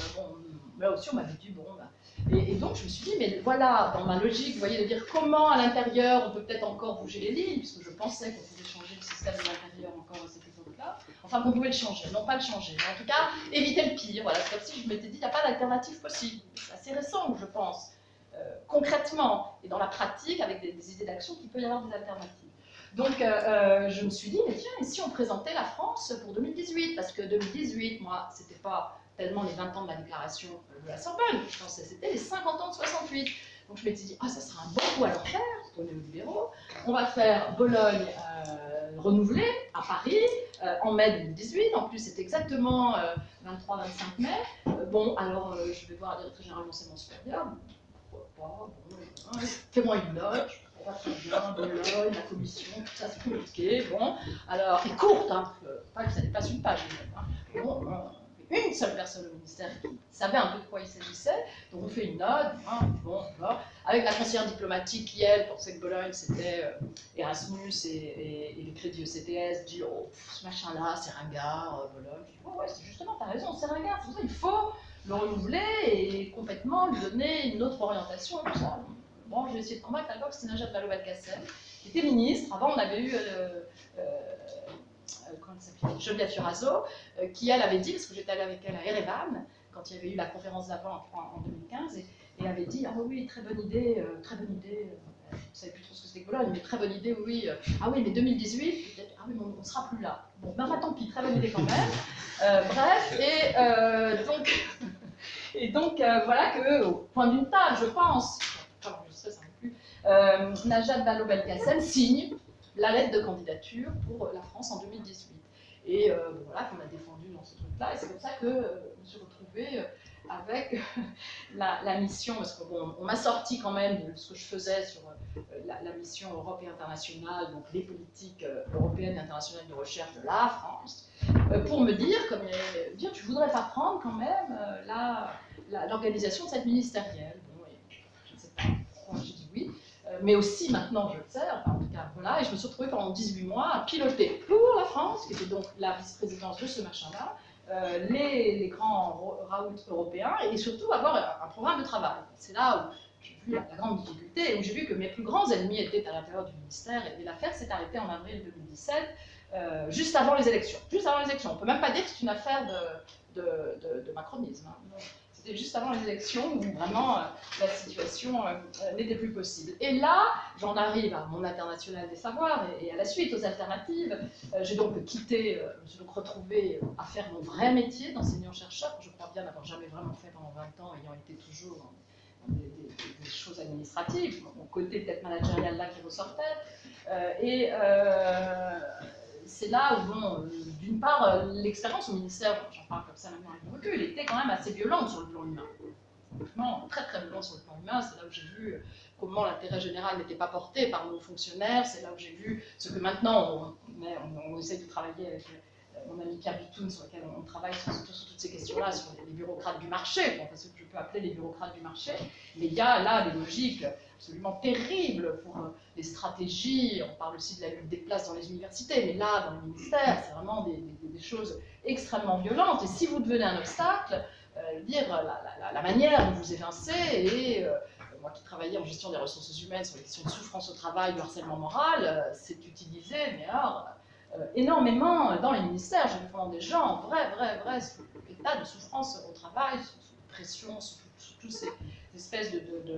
Là aussi, on m'avait dit, bon... Et donc, je me suis dit, mais voilà, dans ma logique, vous voyez, de dire comment à l'intérieur on peut peut-être encore bouger les lignes, puisque je pensais qu'on pouvait changer le système de l'intérieur encore à cette époque-là, enfin qu'on pouvait le changer, non pas le changer, mais en tout cas, éviter le pire. Voilà, c'est comme si je m'étais dit, il n'y a pas d'alternative possible. C'est assez récent, je pense, concrètement et dans la pratique, avec des idées d'action, qu'il peut y avoir des alternatives. Donc, je me suis dit, mais tiens, et si on présentait la France pour 2018 ? Parce que 2018, moi, c'était pas tellement les 20 ans de la déclaration de la Sorbonne, je pensais que c'était les 50 ans de 68. Donc je m'étais dit, ah, ça sera un bon coup à leur faire, pour les libéraux. On va faire Bologne renouvelée à Paris en mai 2018. En plus, c'est exactement 23-25 mai. Bon, alors je vais voir la directrice générale de l'enseignement supérieur. Pourquoi pas, bon, fais-moi une note. Pas très bien, Bologne, la commission, tout ça c'est compliqué. Bon, alors, et courte, hein, pas que ça dépasse une page. Hein. Bon, une seule personne au ministère qui savait un peu de quoi il s'agissait, donc on fait une note, hein, bon, voilà, avec la conseillère diplomatique qui, elle, pensait que Bologne c'était Erasmus et les crédits ECTS, dit oh, ce machin-là, c'est ringard, Bologne. Je dis oh, ouais, c'est justement, t'as raison, c'est ringard, c'est pour ça qu'il faut le renouveler et complètement lui donner une autre orientation, tout ça. Bon, je vais essayer de convaincre à l'époque, c'était Najat Vallaud-Belkacem, qui était ministre. Avant, on avait eu Geneviève Fioraso, qui elle avait dit, parce que j'étais allée avec elle à Erevan, quand il y avait eu la conférence d'avant en 2015, et avait dit ah oui, très bonne idée, je ne savais plus trop ce que c'était que Bologne, mais très bonne idée, oui, ah oui, mais 2018, ah oui, mais on ne sera plus là. Bon, ben tant pis, très bonne idée quand même. Bref, et donc voilà que, au point d'une table, je pense, Najat Vallaud-Belkacem signe la lettre de candidature pour la France en 2018. Et voilà qu'on a défendu dans ce truc-là. Et c'est comme ça que je me suis retrouvée avec la mission, parce qu'on m'a sorti quand même de ce que je faisais sur la mission Europe et internationale, donc les politiques européennes et internationales de recherche de la France, pour me dire, tu voudrais pas prendre quand même l'organisation de cette ministérielle. Bon, je ne sais pas pourquoi j'ai dit oui. Mais aussi maintenant je le sais, enfin en tout cas voilà, et je me suis retrouvée pendant 18 mois à piloter pour la France, qui était donc la vice-présidence de ce machin-là, les grands routes européens, et surtout avoir un programme de travail. C'est là où j'ai vu la grande difficulté, où j'ai vu que mes plus grands ennemis étaient à l'intérieur du ministère, et l'affaire s'est arrêtée en avril 2017, juste avant les élections. Juste avant les élections. On ne peut même pas dire que c'est une affaire de macronisme. Hein. C'était juste avant les élections où vraiment la situation n'était plus possible. Et là, j'en arrive à mon international des savoirs et à la suite aux alternatives. J'ai donc quitté, je me suis donc retrouvée à faire mon vrai métier d'enseignant-chercheur. Je crois bien n'avoir jamais vraiment fait pendant 20 ans, ayant été toujours dans des choses administratives, mon côté peut-être managérial là qui ressortait. C'est là où, bon, d'une part, l'expérience au ministère, j'en parle comme ça maintenant avec mon recul, était quand même assez violente sur le plan humain. Vraiment très très violente sur le plan humain, c'est là où j'ai vu comment l'intérêt général n'était pas porté par nos fonctionnaires, c'est là où j'ai vu ce que maintenant on essaie de travailler avec mon ami Pierre Bitoun, sur lequel on travaille sur toutes ces questions-là, sur les bureaucrates du marché, bon, ce que je peux appeler les bureaucrates du marché, mais il y a là des logiques absolument terribles pour les stratégies, on parle aussi de la lutte des places dans les universités, mais là, dans le ministère, c'est vraiment des choses extrêmement violentes, et si vous devenez un obstacle, la manière dont vous évincez, et moi qui travaillais en gestion des ressources humaines sur les questions de souffrance au travail, du harcèlement moral, c'est utilisé, mais alors, énormément dans les ministères. J'ai vu vraiment des gens vrai sous état de souffrance au travail, sous pression, sous toutes ces espèces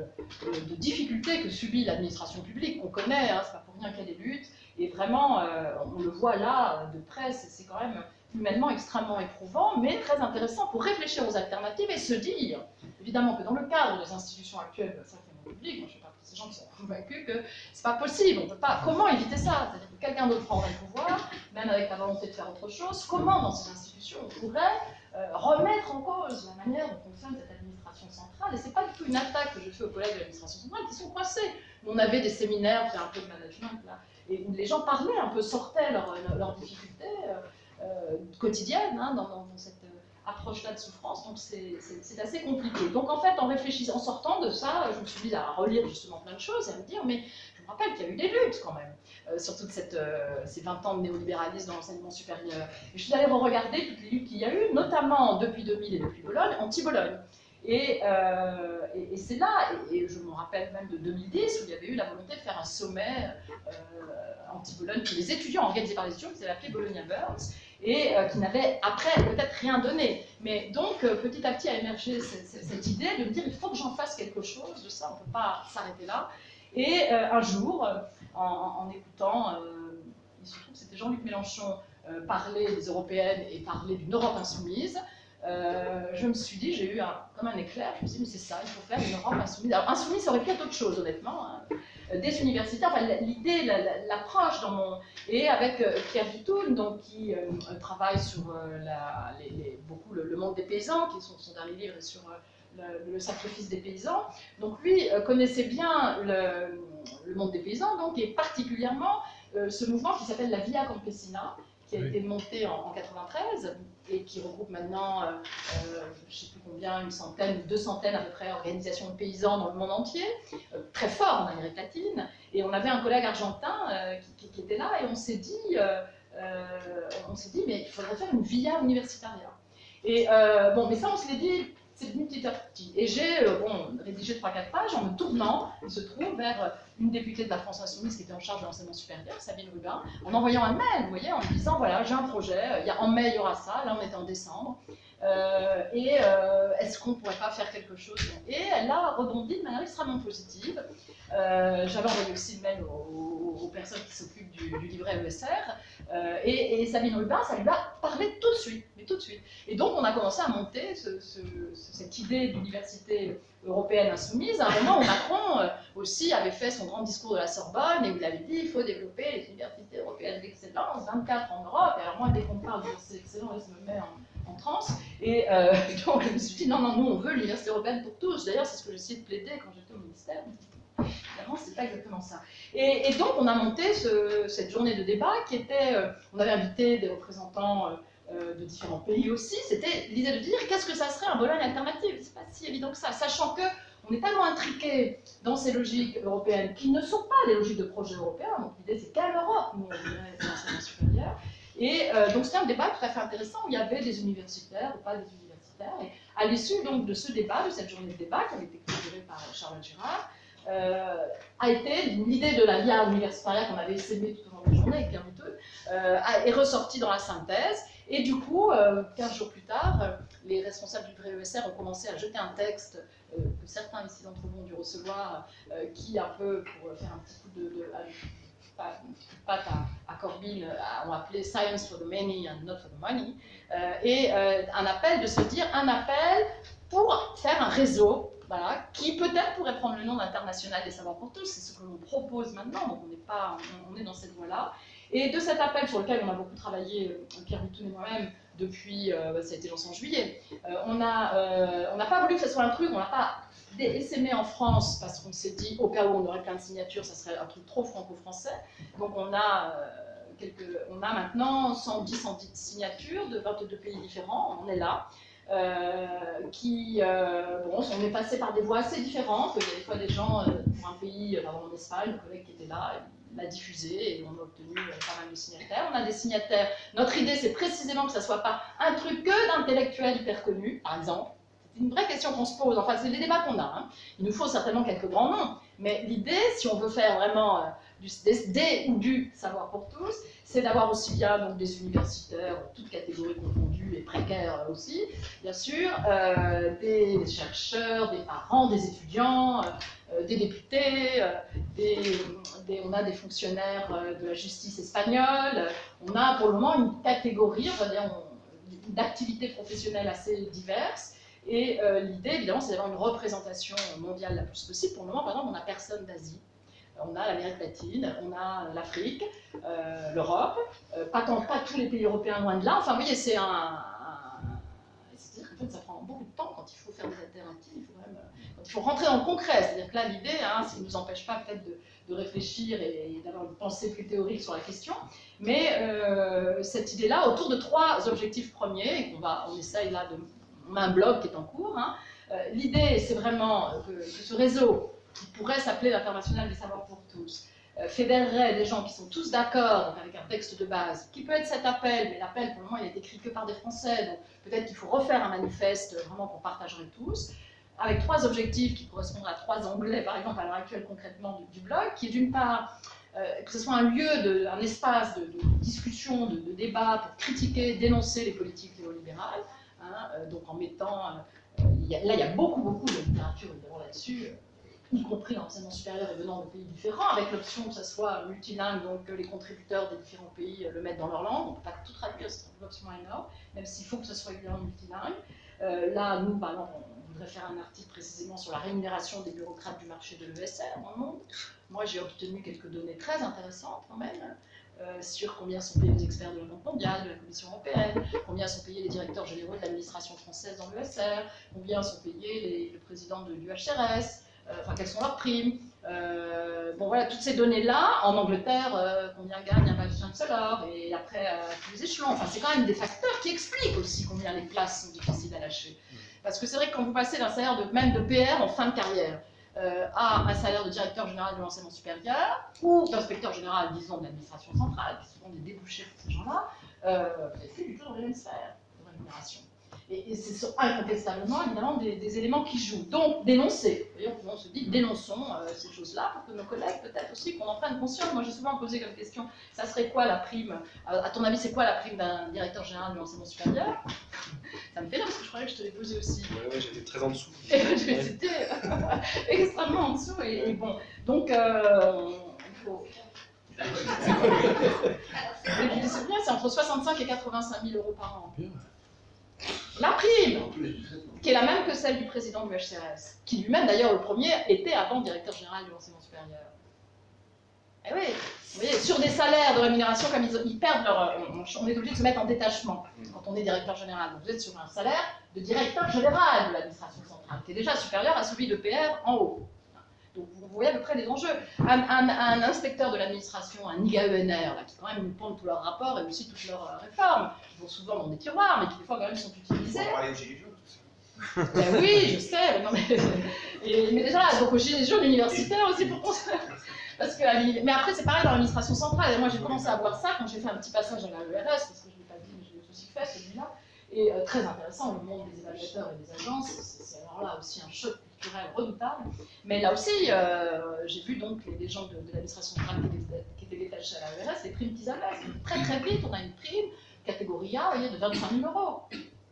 de difficultés que subit l'administration publique, qu'on connaît, hein, c'est pas pour rien qu'il y a des luttes, et vraiment, on le voit là de près, c'est quand même humainement extrêmement éprouvant, mais très intéressant pour réfléchir aux alternatives et se dire, évidemment que dans le cadre des institutions actuelles de la Ve République, moi je fais partie de ces gens qui sont convaincus que c'est pas possible, on peut pas, comment éviter ça? C'est-à-dire que quelqu'un d'autre prendrait le pouvoir, même avec la volonté de faire autre chose, comment dans ces institutions on pourrait remettre en cause la manière dont fonctionne cette administration centrale, et c'est pas du tout une attaque que je fais aux collègues de l'administration centrale qui sont coincés. On avait des séminaires, on fait un peu de management là, et où les gens parlaient un peu, sortaient leurs difficultés quotidiennes hein, dans cette approche-là de souffrance, donc c'est assez compliqué. Donc en fait, en réfléchissant, en sortant de ça, je me suis mise à relire justement plein de choses et à me dire, mais je me rappelle qu'il y a eu des luttes quand même, sur toutes ces 20 ans de néolibéralisme dans l'enseignement supérieur. Et je suis allée re-regarder toutes les luttes qu'il y a eu, notamment depuis 2000 et depuis Bologne, anti-Bologne. Et c'est là, et je me rappelle même de 2010, où il y avait eu la volonté de faire un sommet anti-Bologne que les étudiants, organisés par les étudiants, qui s'avaient appelé Bologna Burns, et qui n'avait après peut-être rien donné. Mais donc petit à petit a émergé cette idée de me dire il faut que j'en fasse quelque chose de ça, on ne peut pas s'arrêter là. Et un jour, en écoutant, il se trouve que c'était Jean-Luc Mélenchon parler des européennes et parler d'une Europe insoumise, je me suis dit, j'ai eu comme un éclair, je me suis dit mais c'est ça, il faut faire une Europe insoumise. Alors insoumise ça aurait pu être autre chose honnêtement, hein. Des universitaires, enfin, l'idée, l'approche dans mon... Et avec Pierre Bitoun, donc, qui travaille sur beaucoup le monde des paysans, qui son dernier livre est sur le sacrifice des paysans. Donc lui connaissait bien le monde des paysans, donc, et particulièrement ce mouvement qui s'appelle la Via Campesina, qui a été monté en 93 et qui regroupe maintenant, je ne sais plus combien, une centaine ou 200 à peu près organisations de paysans dans le monde entier, très fort en Amérique latine. Et on avait un collègue argentin qui était là et on s'est dit, mais il faudrait faire une via universitaria. Et bon, mais ça on se l'est dit, c'est venu petit à petit. Et j'ai rédigé 3-4 pages en me tournant, il se trouve, vers une députée de la France Insoumise qui était en charge de l'enseignement supérieur, Sabine Rubin, en envoyant un mail, vous voyez, en lui disant, voilà, j'ai un projet, en mai il y aura ça, là on était en décembre, est-ce qu'on ne pourrait pas faire quelque chose? Et elle a rebondi de manière extrêmement positive. J'avais envoyé aussi le mail aux personnes qui s'occupent du livret ESR, et Sabine Rubin, ça lui a parlé tout de suite, mais tout de suite. Et donc on a commencé à monter cette idée d'université européenne insoumise, à un moment où Macron aussi avait fait son grand discours de la Sorbonne, et où il avait dit il faut développer les universités européennes d'excellence, 24 en Europe, et alors moi dès qu'on me parle d'université d'excellence, je me mets en transe, et donc je me suis dit non, nous on veut l'université européenne pour tous, d'ailleurs c'est ce que j'ai essayé de plaider quand j'étais au ministère. Évidemment, c'est pas exactement ça. Et donc, on a monté cette journée de débat qui était... on avait invité des représentants de différents pays aussi. C'était l'idée de dire qu'est-ce que ça serait un Bologne alternative. C'est pas si évident que ça, sachant que on est tellement intriqué dans ces logiques européennes qui ne sont pas des logiques de projet européen. Donc, l'idée, c'est quelle Europe nous, on dirait, dans l'enseignement supérieur. Et donc, c'était un débat tout à fait intéressant où il y avait des universitaires ou pas des universitaires. Et à l'issue donc de ce débat, de cette journée de débat qui avait été clôturée par Charlotte Girard, a été l'idée de la via universitaria qu'on avait essaimée tout au long la journée avec Pierre Bouteux, est ressorti dans la synthèse. Et du coup, 15 jours plus tard, les responsables du pré-ESR ont commencé à jeter un texte que certains ici d'entre vous ont dû recevoir, qui un peu, pour faire un petit coup de patte à Corbyn, ont appelé Science for the Many and Not for the Money, et un appel de se dire, un appel pour faire un réseau, voilà, qui peut-être pourrait prendre le nom d'International des savoirs pour tous, c'est ce que l'on propose maintenant, donc on est dans cette voie-là. Et de cet appel sur lequel on a beaucoup travaillé, Pierre Bouteux et moi-même, depuis, ça a été lancé en juillet, on n'a pas voulu que ce soit un truc, on n'a pas essaimé en France parce qu'on s'est dit, au cas où on aurait plein de signatures, ça serait un truc trop franco-français. Donc on a maintenant 110 signatures de 22 pays différents, on en est là. On est passé par des voies assez différentes. Il y a des fois des gens, pour un pays, en Espagne, un collègue qui était là, il l'a diffusé et on a obtenu pas mal de signataires. On a des signataires. Notre idée, c'est précisément que ça ne soit pas un truc que d'intellectuels hyper connus, par exemple. C'est une vraie question qu'on se pose. Enfin, c'est des débats qu'on a. Hein. Il nous faut certainement quelques grands noms. Mais l'idée, si on veut faire vraiment du savoir pour tous, c'est d'avoir aussi bien donc, des universitaires, toutes catégories confondues et précaires aussi, bien sûr, des chercheurs, des parents, des étudiants, des députés, on a des fonctionnaires de la justice espagnole, on a pour le moment une catégorie, on va dire, d'activités professionnelles assez diverses. Et l'idée, évidemment, c'est d'avoir une représentation mondiale la plus possible. Pour le moment, par exemple, on n'a personne d'Asie. On a l'Amérique latine, on a l'Afrique, l'Europe, pas tous les pays européens loin de là. Enfin, vous voyez, c'est c'est-à-dire qu'en fait, ça prend beaucoup de temps quand il faut faire des alternatives, quand il faut rentrer dans le concret. C'est-à-dire que là, l'idée, ce qui ne nous empêche pas peut-être de réfléchir et d'avoir une pensée plus théorique sur la question, mais cette idée-là, autour de 3 objectifs premiers, et on essaye là on a un blog qui est en cours. L'idée, c'est vraiment que ce réseau, qui pourrait s'appeler l'International des savoirs pour tous, fédérerait des gens qui sont tous d'accord avec un texte de base, qui peut être cet appel, mais l'appel pour le moment il n'est écrit que par des Français, donc peut-être qu'il faut refaire un manifeste vraiment qu'on partagerait tous, avec 3 objectifs qui correspondent à 3 onglets, par exemple à l'heure actuelle concrètement du blog, qui est d'une part que ce soit un lieu, un espace de discussion, de débat pour critiquer, dénoncer les politiques néolibérales, donc en mettant... il y a beaucoup de littérature évidemment là-dessus, y compris l'enseignement supérieur et venant de pays différents, avec l'option que ça soit multilingue, donc que les contributeurs des différents pays le mettent dans leur langue. On ne peut pas tout traduire, c'est une option énorme, même s'il faut que ce soit évidemment multilingue. Là, nous, par exemple, on voudrait faire un article précisément sur la rémunération des bureaucrates du marché de l'ESR dans le monde. Moi, j'ai obtenu quelques données très intéressantes quand même, sur combien sont payés les experts de la Banque mondiale, de la Commission européenne, combien sont payés les directeurs généraux de l'administration française dans l'ESR, combien sont payés le président de l'UHRS, quelles sont leurs primes. Bon voilà, toutes ces données-là, en Angleterre, combien gagne un Vice-Chancellor, et après tous les échelons. Enfin, c'est quand même des facteurs qui expliquent aussi combien les places sont difficiles à lâcher. Parce que c'est vrai que quand vous passez d'un salaire même de PR en fin de carrière, à un salaire de directeur général de l'enseignement supérieur, ou d'inspecteur général, disons, de l'administration centrale, qui sont des débouchés pour ces gens-là, c'est du tout dans les mêmes sphères de rémunération. Et c'est incontestablement, évidemment, des éléments qui jouent. Donc, dénoncer. D'ailleurs, on se dit, dénonçons ces choses-là, pour que nos collègues, peut-être aussi, qu'on en prenne conscience. Moi, j'ai souvent posé comme question, ça serait quoi la prime, à ton avis, c'est quoi la prime d'un directeur général de l'enseignement supérieur? Ça me fait rire, parce que je croyais que je te l'ai posé aussi. Ouais, j'étais très en dessous. C'était extrêmement en dessous, et bon. Donc, il faut... C'est bien, c'est entre 65 et 85 000 euros par an. La prime, qui est la même que celle du président du HCRS, qui lui-même d'ailleurs le premier était avant directeur général de l'enseignement supérieur. Et oui, vous voyez, sur des salaires de rémunération, comme ils perdent on est obligé de se mettre en détachement quand on est directeur général. Donc vous êtes sur un salaire de directeur général de l'administration centrale, qui est déjà supérieur à celui de PR en haut. Donc vous voyez à peu près les enjeux. Un inspecteur de l'administration, un IGAENR, là, qui quand même nous pondent tous leurs rapports et aussi toutes leurs réformes, qui vont souvent dans des tiroirs, mais qui des fois quand même sont utilisés. On va parler de gilets jaunes, tout ça. Ben oui, je sais, mais déjà, donc aux gilets jaunes universitaires aussi pour qu'on parce que, mais après c'est pareil dans l'administration centrale. Et moi j'ai commencé à voir ça quand j'ai fait un petit passage à l'ERS, parce que je ne l'ai pas dit, mais je l'ai aussi fait celui-là. Et très intéressant, le monde des évaluateurs et des agences, c'est alors là aussi un choc structurelles redoutables. Mais là aussi, j'ai vu donc les gens de l'administration centrale qui étaient détachés à la ERS, les primes qu'ils avaient. Très très vite, on a une prime catégorie A, vous voyez, de 25 000 €.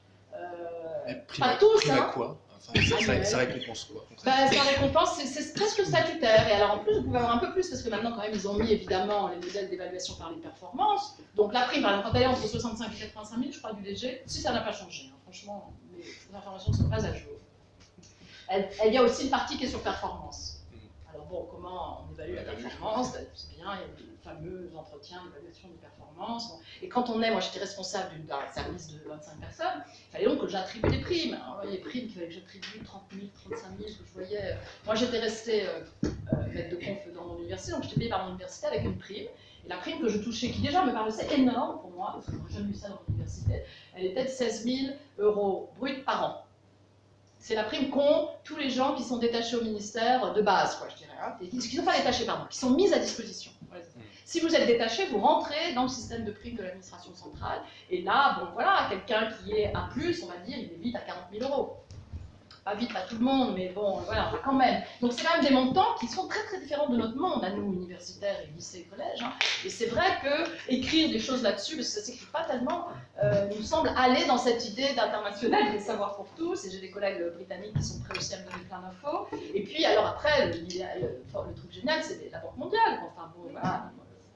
Pas tous, prime à hein. quoi? Enfin, ça récompense quoi? Ça récompense, c'est presque statutaire. Et alors en plus, vous pouvez avoir un peu plus, parce que maintenant, quand même, ils ont mis évidemment les modèles d'évaluation par les performances. Donc la prime, par exemple, quand elle est entre 65 et 85 000, je crois, du DG, si ça n'a pas changé, hein, franchement, les informations ne sont pas à jour. Il y a aussi une partie qui est sur performance. Alors bon, comment on évalue la performance? C'est bien, il y a les fameux entretiens d'évaluation de performance. Bon. Et quand on est, moi j'étais responsable d'un service de 25 personnes, il fallait donc que j'attribue des primes. Alors, il y a des primes qu'il fallait que j'attribue 30 000, 35 000, que je voyais. Moi j'étais restée maître de conf dans mon université, donc j'étais payée par mon université avec une prime. Et la prime que je touchais, qui déjà me paraissait énorme pour moi, parce que je n'aurais jamais eu ça dans mon université, elle était de 16 000 € brut par an. C'est la prime qu'ont tous les gens qui sont détachés au ministère de base, quoi, je dirais. Hein, qui ne sont pas détachés, pardon, qui sont mis à disposition. Voilà. Si vous êtes détaché, vous rentrez dans le système de primes de l'administration centrale. Et là, bon voilà, quelqu'un qui est à plus, on va dire, il est vite à 40 000 €. Pas vite, pas tout le monde, mais bon, voilà, quand même. Donc c'est quand même des montants qui sont très très différents de notre monde, à nous, universitaires et lycées et collèges. Hein. Et c'est vrai qu'écrire des choses là-dessus, parce que ça ne s'écrit pas tellement, nous semble aller dans cette idée d'international, des savoirs pour tous, et j'ai des collègues britanniques qui sont prêts aussi à me donner plein d'infos. Et puis, alors après, le truc génial, c'est la Banque mondiale. Enfin bon, voilà.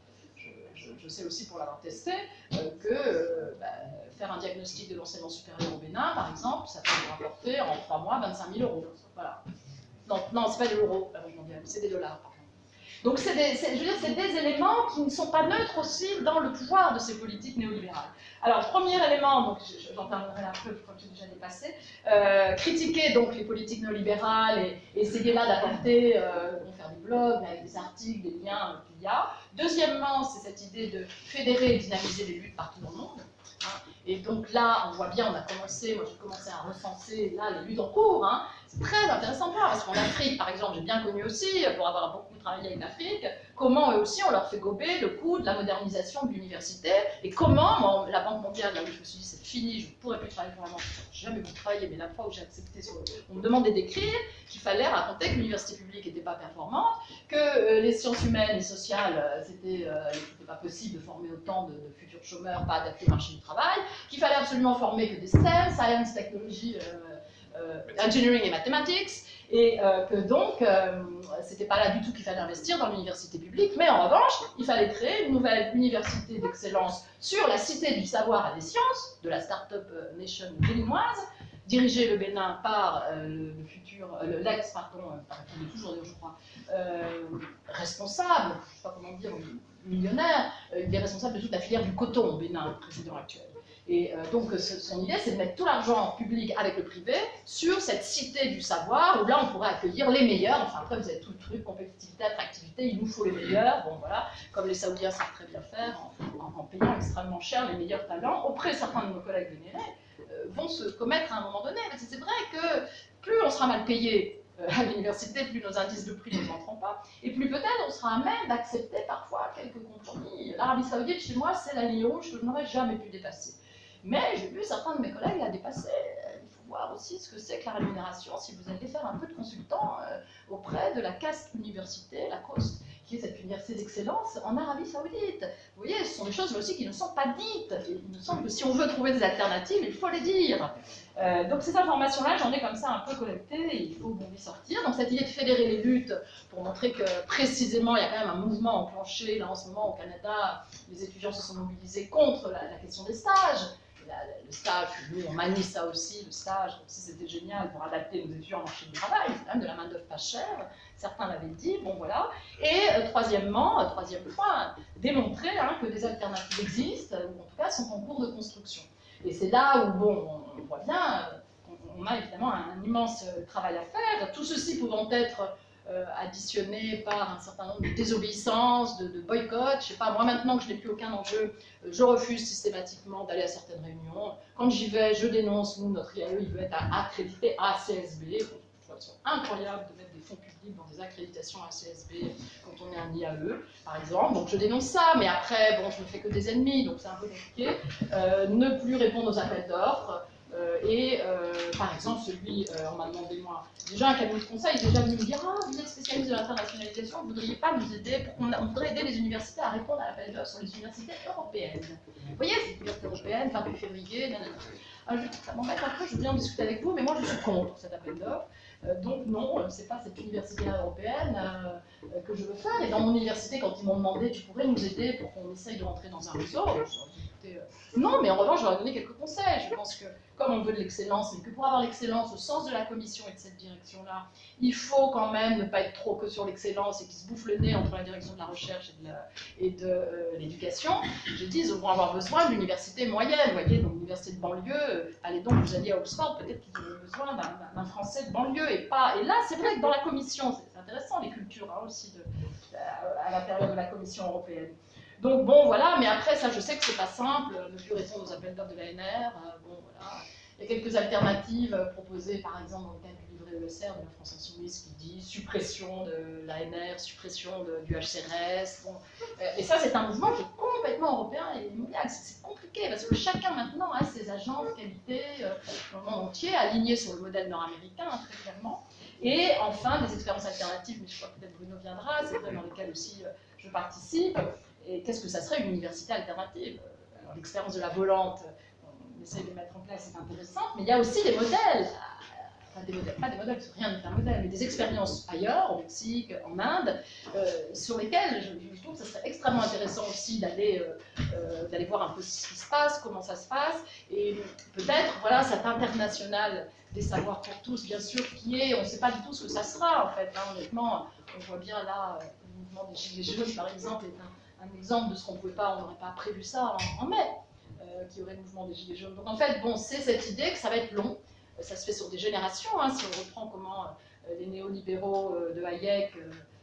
Je sais aussi, pour l'avoir testé, que faire un diagnostic de l'enseignement supérieur au Bénin, par exemple, ça peut vous rapporter en 3 mois 25 000 €. Voilà. Non, c'est pas des euros, la Banque mondiale, c'est des dollars. Donc je veux dire, c'est des éléments qui ne sont pas neutres aussi dans le pouvoir de ces politiques néolibérales. Alors, premier élément, donc j'en parlerai un peu, je crois que j'ai déjà dépassé, critiquer donc les politiques néolibérales et essayer là d'apporter, faire des blogs avec des articles, des liens qu'il y a. Deuxièmement, c'est cette idée de fédérer et dynamiser les luttes partout dans le monde. Hein. Et donc là, on voit bien, moi j'ai commencé à recenser là les luttes en cours. Hein. C'est très intéressant de voir, parce qu'en Afrique, par exemple, j'ai bien connu aussi, pour avoir beaucoup travaillé avec l'Afrique, comment eux aussi on leur fait gober le coût de la modernisation de l'université, et comment la Banque mondiale, là où je me suis dit c'est fini, je ne pourrais plus travailler pour la Banque, je n'ai jamais voulu travailler, mais la fois où j'ai accepté, on me demandait d'écrire qu'il fallait raconter que l'université publique n'était pas performante, que les sciences humaines et sociales, c'était pas possible de former autant de futurs chômeurs pas adaptés au marché du travail, qu'il fallait absolument former que des STEM, science, technologie, engineering et mathematics, et que donc c'était pas là du tout qu'il fallait investir dans l'université publique, mais en revanche il fallait créer une nouvelle université d'excellence sur la cité du savoir et des sciences de la Startup Nation béninoise, dirigée le Bénin par l'ex, qui est toujours je crois, responsable, je ne sais pas comment dire, millionnaire, il est responsable de toute la filière du coton au Bénin, le président actuel. Et donc son idée, c'est de mettre tout l'argent public avec le privé sur cette cité du savoir, où là on pourrait accueillir les meilleurs. Enfin après vous avez tout le truc, compétitivité, attractivité, il nous faut les meilleurs, bon voilà, comme les Saoudiens savent très bien faire, en payant extrêmement cher les meilleurs talents, auprès certains de nos collègues bénénais, vont se commettre à un moment donné. Parce que c'est vrai que plus on sera mal payé à l'université, plus nos indices de prix ne monteront pas, et plus peut-être on sera à même d'accepter parfois quelques compromis. L'Arabie Saoudite, chez moi, c'est la ligne rouge que je n'aurais jamais pu dépasser. Mais j'ai vu certains de mes collègues la dépasser. Il faut voir aussi ce que c'est que la rémunération, si vous allez faire un peu de consultant auprès de la CAST Université, la COST, qui est cette université d'excellence en Arabie Saoudite. Vous voyez, ce sont des choses aussi qui ne sont pas dites. Et il me semble que si on veut trouver des alternatives, il faut les dire. Donc ces informations-là, j'en ai comme ça un peu collectées, et il faut bon les sortir. Donc cette idée de fédérer les luttes, pour montrer que précisément, il y a quand même un mouvement enclenché, là en ce moment au Canada, les étudiants se sont mobilisés contre la question des stages. Le stage, nous on manie ça aussi, le stage, comme si c'était génial pour adapter nos étudiants au marché du travail, c'est quand même de la main-d'œuvre pas chère, certains l'avaient dit, bon voilà. Et troisième point, démontrer que des alternatives existent, ou en tout cas sont en cours de construction. Et c'est là où, bon, on voit bien, on a évidemment un immense travail à faire, tout ceci pouvant être additionné par un certain nombre de désobéissances, de boycotts. Je sais pas, moi maintenant que je n'ai plus aucun enjeu, je refuse systématiquement d'aller à certaines réunions. Quand j'y vais, je dénonce, nous, notre IAE, il veut être accrédité à ACSB. Je trouve que c'est incroyable de mettre des fonds publics dans des accréditations à ACSB quand on est un IAE, par exemple. Donc je dénonce ça, mais après, bon, je ne fais que des ennemis, donc c'est un peu compliqué. Ne plus répondre aux appels d'offres. Par exemple, celui, on m'a demandé, moi, déjà un cabinet de conseil est déjà venu me dire « Ah, vous êtes spécialiste de l'internationalisation, vous ne voudriez pas nous aider pour on voudrait aider les universités à répondre à l'appel d'offres sur les universités européennes. » Vous voyez, ces universités européennes, 28 février, nanana. Alors, ça m'embête un peu, je veux bien en discuter avec vous, mais moi je suis contre cet appel d'offres. Donc non, c'est pas cette université européenne que je veux faire. Et dans mon université, quand ils m'ont demandé « Tu pourrais nous aider pour qu'on essaye de rentrer dans un réseau ?» Non, mais en revanche, j'aurais donné quelques conseils. Je pense que, comme on veut de l'excellence, mais que pour avoir l'excellence au sens de la commission et de cette direction-là, il faut quand même ne pas être trop que sur l'excellence et qui se bouffe le nez entre la direction de la recherche et de l'éducation. Je dis, ils vont avoir besoin d'une université moyenne. Vous voyez, donc l'université de banlieue, allez donc, vous alliez à Oxford, peut-être qu'ils ont besoin d'un français de banlieue. Et là, c'est vrai que dans la commission, c'est intéressant, les cultures aussi à l'intérieur de la commission européenne. Donc bon, voilà, mais après, ça, je sais que c'est pas simple, ne plus répondre aux appels d'offres de l'ANR, bon, voilà. Il y a quelques alternatives proposées, par exemple, dans le cadre du livret ESR de la France Insoumise, qui dit suppression de l'ANR, suppression du HCRS, bon. Et ça, c'est un mouvement qui est complètement européen et mondial, c'est compliqué, parce que chacun, maintenant, a ses agences qualité dans le monde entier, alignés sur le modèle nord-américain, très clairement. Et enfin, des expériences alternatives, mais je crois que peut-être Bruno viendra, c'est vrai, dans lesquelles aussi je participe. Et qu'est-ce que ça serait une université alternative? Alors, l'expérience de la volante, on essaye de mettre en place, c'est intéressant, mais il y a aussi des modèles, enfin des modèles, pas des modèles, parce que rien n'est un modèle, mais des expériences ailleurs, au Mexique, en Inde, sur lesquelles je trouve que ça serait extrêmement intéressant aussi d'aller voir un peu ce qui se passe, comment ça se passe, et peut-être, voilà, cette internationale des savoirs pour tous, bien sûr, qui est, on ne sait pas du tout ce que ça sera, en fait, hein, honnêtement, on voit bien là, le mouvement des Gilets jaunes, par exemple, est un exemple de ce qu'on ne pouvait pas, on n'aurait pas prévu ça en mai, qu'il y aurait le mouvement des Gilets jaunes. Donc en fait, bon, c'est cette idée que ça va être long, ça se fait sur des générations, hein, si on reprend comment les néolibéraux de Hayek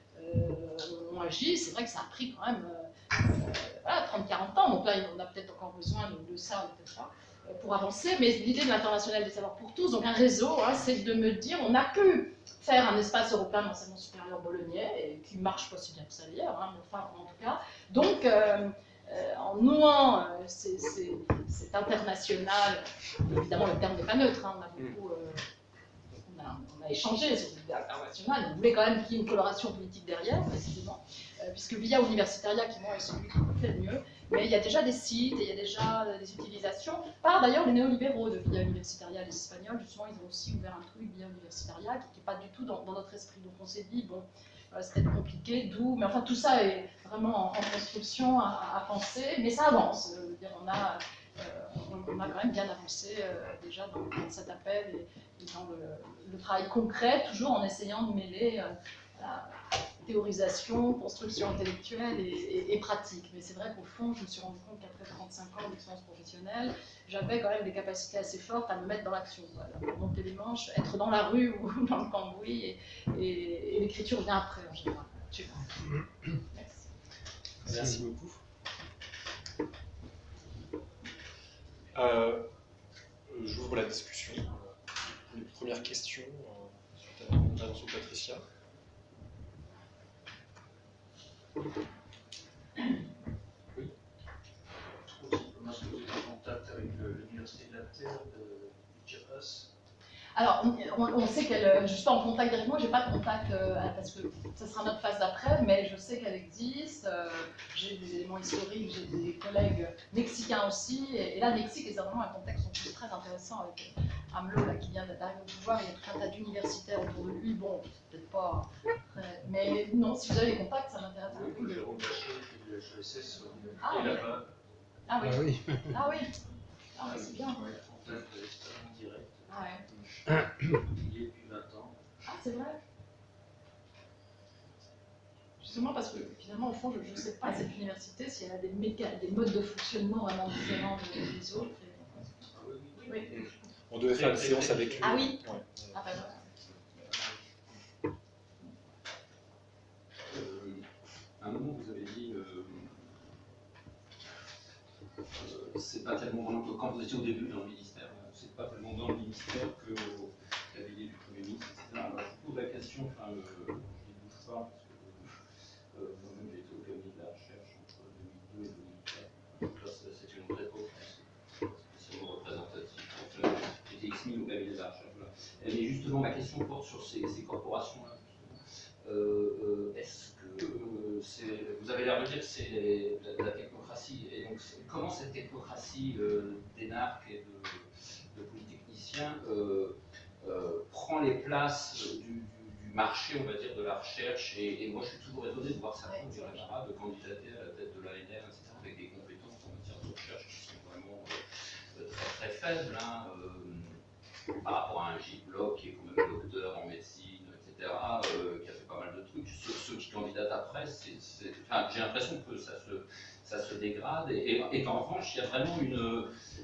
ont agi, c'est vrai que ça a pris quand même voilà, 30-40 ans, donc là on a peut-être encore besoin de ça, peut-être pas, pour avancer, mais l'idée de l'international des savoirs pour tous, donc un réseau, hein, c'est de me dire, on a pu faire un espace européen d'enseignement supérieur bolognais, et qui marche pas si bien que ça d'ailleurs, hein, mais enfin en tout cas, donc en nouant cet international, évidemment le terme n'est pas neutre, hein, on a beaucoup, on a échangé sur l'idée internationale, on voulait quand même qu'il y ait une coloration politique derrière, précisément, puisque Via Universitaria, qui moi est celui qui le fait le mieux, mais il y a déjà des sites et il y a déjà des utilisations, par d'ailleurs les néolibéraux de Via Universitaria, les Espagnols, justement, ils ont aussi ouvert un truc Via Universitaria qui n'est pas du tout dans notre esprit. Donc on s'est dit, bon, c'est peut-être compliqué, d'où, mais enfin tout ça est vraiment en construction à penser, mais ça avance. On a quand même bien avancé déjà dans cet appel et dans le travail concret, toujours en essayant de mêler théorisation, construction intellectuelle et pratique. Mais c'est vrai qu'au fond, je me suis rendu compte qu'après 35 ans d'expérience professionnelle, j'avais quand même des capacités assez fortes à me mettre dans l'action, voilà, pour monter les manches, être dans la rue ou dans le cambouis, et l'écriture vient après en général. Merci. Merci beaucoup. J'ouvre la discussion. Une première question sur l'intervention de Patricia. Oui. Est-ce que vous êtes en contact avec l'Université de la Terre de Chiapas? Alors, on sait qu'elle, je ne suis pas en contact avec moi, je n'ai pas de contact parce que ça sera notre phase d'après, mais je sais qu'elle existe. J'ai des éléments historiques, j'ai des collègues mexicains aussi. Et là, le Mexique est vraiment un contexte en plus très intéressant avec AMLO là, qui vient d'arriver au pouvoir. Il y a tout un tas d'universitaires autour de lui. Bon, peut-être pas très. Mais non, si vous avez des contacts, ça m'intéresse beaucoup. Oui, Jérôme Bachet, qui est de la HESS, Ah, est oui. là-bas. Ah oui. Ah oui. Ah oui. Ah oui, c'est bien. En fait, en direct. Ah ouais. Il est depuis 20 ans. Ah, c'est vrai. Justement parce que finalement, au fond, je ne sais pas cette université si elle a des modes de fonctionnement vraiment différents des autres. Ah oui, oui. Oui. On devait faire une séance avec lui. Ah oui. Ouais. Ah ben voilà. À un moment, vous avez dit, c'est pas tellement quand vous étiez au début dans le ministère, c'est pas tellement dans le ministère que la veillée du Premier ministre, etc. Alors, je vous pose la question, enfin, je ne bouge pas, parce que moi-même j'ai été au cabinet de la recherche entre 2002 et 2004. Donc là, c'était une vraie époque, spécialement représentative pour faire X 1000 au cabinet de la recherche. Voilà. Mais justement, ma question porte sur ces corporations-là. Est-ce que vous avez l'air de dire que c'est la technocratie, et donc comment cette technocratie d'énarques et de polytechniciens prend les places du marché, on va dire, de la recherche, et moi je suis toujours étonné de voir certains camarades candidater à la tête de l'ANR, etc., avec des compétences en matière de recherche qui sont vraiment très très faibles, hein, par rapport à un Gilles Bloch qui est quand même docteur en médecine, etc., qui a fait pas mal de trucs. Ceux qui candidatent après, enfin, j'ai l'impression que ça se dégrade, et qu'en revanche, il y a vraiment une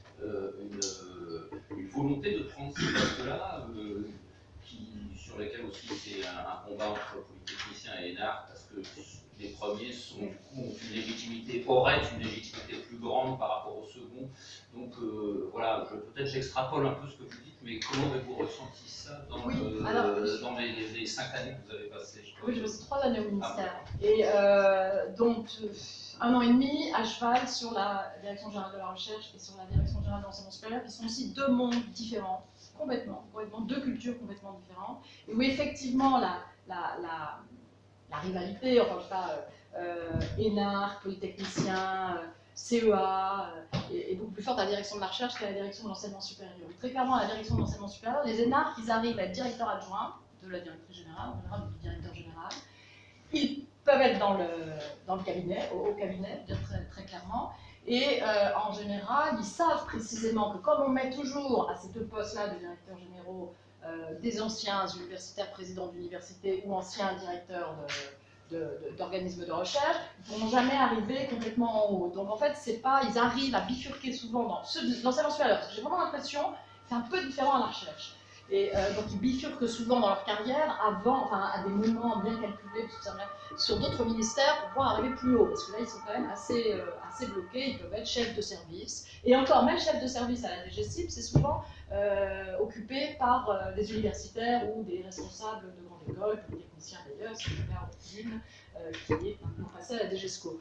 volonté de prendre ces postes-là, sur lesquels aussi c'est un combat entre polytechniciens et énarques, parce que les premiers sont, du coup, auraient une légitimité plus grande par rapport aux seconds. Donc voilà, peut-être j'extrapole un peu ce que vous dites, mais comment avez-vous ressenti ça dans les 5 années que vous avez passées? Oui, je passé 3 années au ministère. Et donc, 1 an et demi à cheval sur la direction générale de la recherche et sur la direction générale de l'enseignement supérieur, qui sont aussi 2 mondes différents, complètement 2 cultures complètement différentes, et où effectivement la rivalité, enfin en tout cas, énarques, polytechniciens, CEA, est beaucoup plus forte à la direction de la recherche qu'à la direction de l'enseignement supérieur. Très clairement, à la direction de l'enseignement supérieur, les énarques, ils arrivent à être directeurs adjoints de la directrice générale, en général du directeur général. Ils peuvent être dans le cabinet, au cabinet, dire très clairement. Et en général, ils savent précisément que comme on met toujours à ces 2 postes-là de directeurs généraux des anciens universitaires présidents d'université ou anciens directeurs d'organismes de recherche, ils ne pourront jamais arriver complètement en haut. Donc en fait, ils arrivent à bifurquer souvent dans l'enseignement supérieur. J'ai vraiment l'impression que c'est un peu différent à la recherche. Et donc ils bifurquent souvent dans leur carrière à des moments bien calculés sur d'autres ministères pour pouvoir arriver plus haut, parce que là ils sont quand même assez bloqués, ils peuvent être chefs de service. Et encore, même chef de service à la DGCIP, c'est souvent occupé par des universitaires ou des responsables de grande école, des techniciens d'ailleurs, c'est le cas d'une qui est maintenant passée à la DGESCO.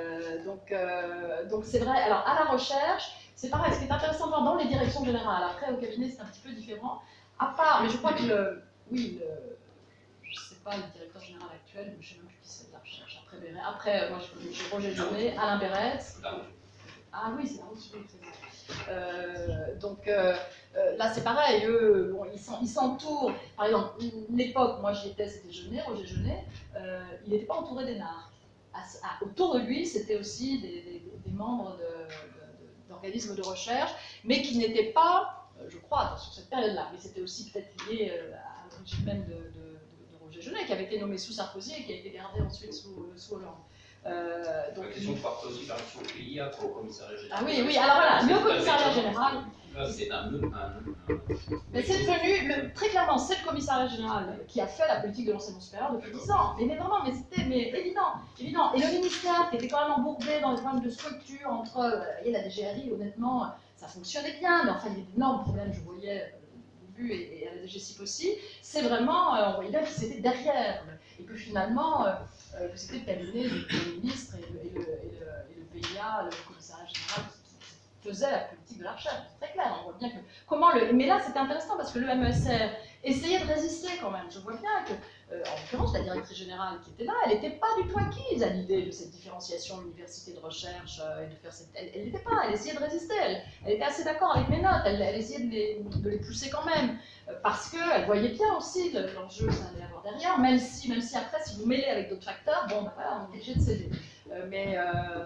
Donc c'est vrai, alors à la recherche, c'est pareil, ce qui est intéressant dans les directions générales, après au cabinet c'est un petit peu différent. À part, mais je crois que je ne sais pas le directeur général actuel, je ne sais même plus qui c'est de la recherche. Après moi j'ai Roger Jaunet, Alain Berretz. Ah oui, c'est là c'est pareil, eux, bon, ils s'entourent. Par exemple, l'époque, moi j'y étais, c'était Roger Jaunet, il n'était pas entouré d'énarques. Autour de lui, c'était aussi des membres d'organismes de recherche, mais qui n'étaient pas, je crois, sur cette période-là, mais c'était aussi peut-être lié à l'origine même de Roger Jaunet, qui avait été nommé sous Sarkozy et qui a été gardé ensuite sous Hollande. La question de porter aussi par exemple au PIA, au commissariat général. Ah oui, alors voilà, le commissariat général. C'est un Mais c'est devenu, très clairement, c'est le commissariat général qui a fait la politique de l'enseignement supérieur depuis 10 ans. Mais vraiment, c'était évident. Et le ministère, qui était quand même embourbé dans les problèmes de structure entre et la DGRI, honnêtement, ça fonctionnait bien, mais enfin, il y avait d'énormes problèmes, je voyais au début, et à la DGCIP aussi. C'est vraiment, on voyait bien que c'était derrière, et que finalement, que c'était le cabinet du Premier ministre et le PIA, le commissariat général, qui faisait la politique de la recherche. C'est très clair, on voit bien que... Mais là, c'était intéressant parce que le MESR essayait de résister quand même. Je vois bien que, en l'occurrence, la directrice générale qui était là, elle n'était pas du tout acquise à l'idée de cette différenciation université de recherche et de faire cette... Elle n'était pas, elle essayait de résister. Elle était assez d'accord avec mes notes, elle essayait de les pousser quand même. Parce qu'elle voyait bien aussi l'enjeu que ça allait avoir derrière, même si après, si vous mêlez avec d'autres facteurs, bon, ben voilà, on est obligé de céder. Mais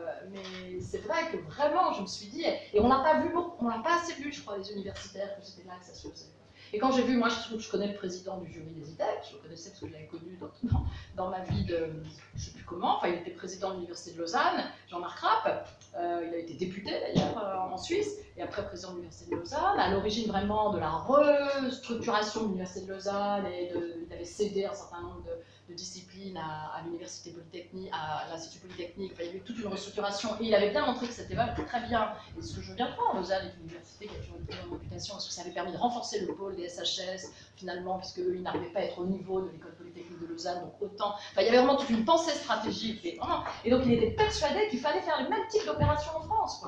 c'est vrai que vraiment, je me suis dit, et on n'a pas assez vu, je crois, les universitaires, que c'était là que ça se faisait. Et quand j'ai vu, moi je connais le président du jury des ITEC, je le connaissais parce que je l'avais connu dans ma vie de, je ne sais plus comment, enfin il était président de l'université de Lausanne, Jean-Marc Rapp, il a été député d'ailleurs en Suisse, et après président de l'université de Lausanne, à l'origine vraiment de la restructuration de l'université de Lausanne, il avait cédé un certain nombre de disciplines à l'université polytechnique, à l'Institut Polytechnique, enfin, il y avait toute une restructuration, et il avait bien montré que cette éval était très bien, et ce que je viens de voir, Lausanne est une université qui a toujours une très bonne réputation, parce que ça avait permis de renforcer le pôle des SHS, finalement, puisque eux, ils n'arrivaient pas à être au niveau de l'école polytechnique de Lausanne, donc autant, enfin, il y avait vraiment toute une pensée stratégique, et donc il était persuadé qu'il fallait faire le même type d'opération en France, quoi.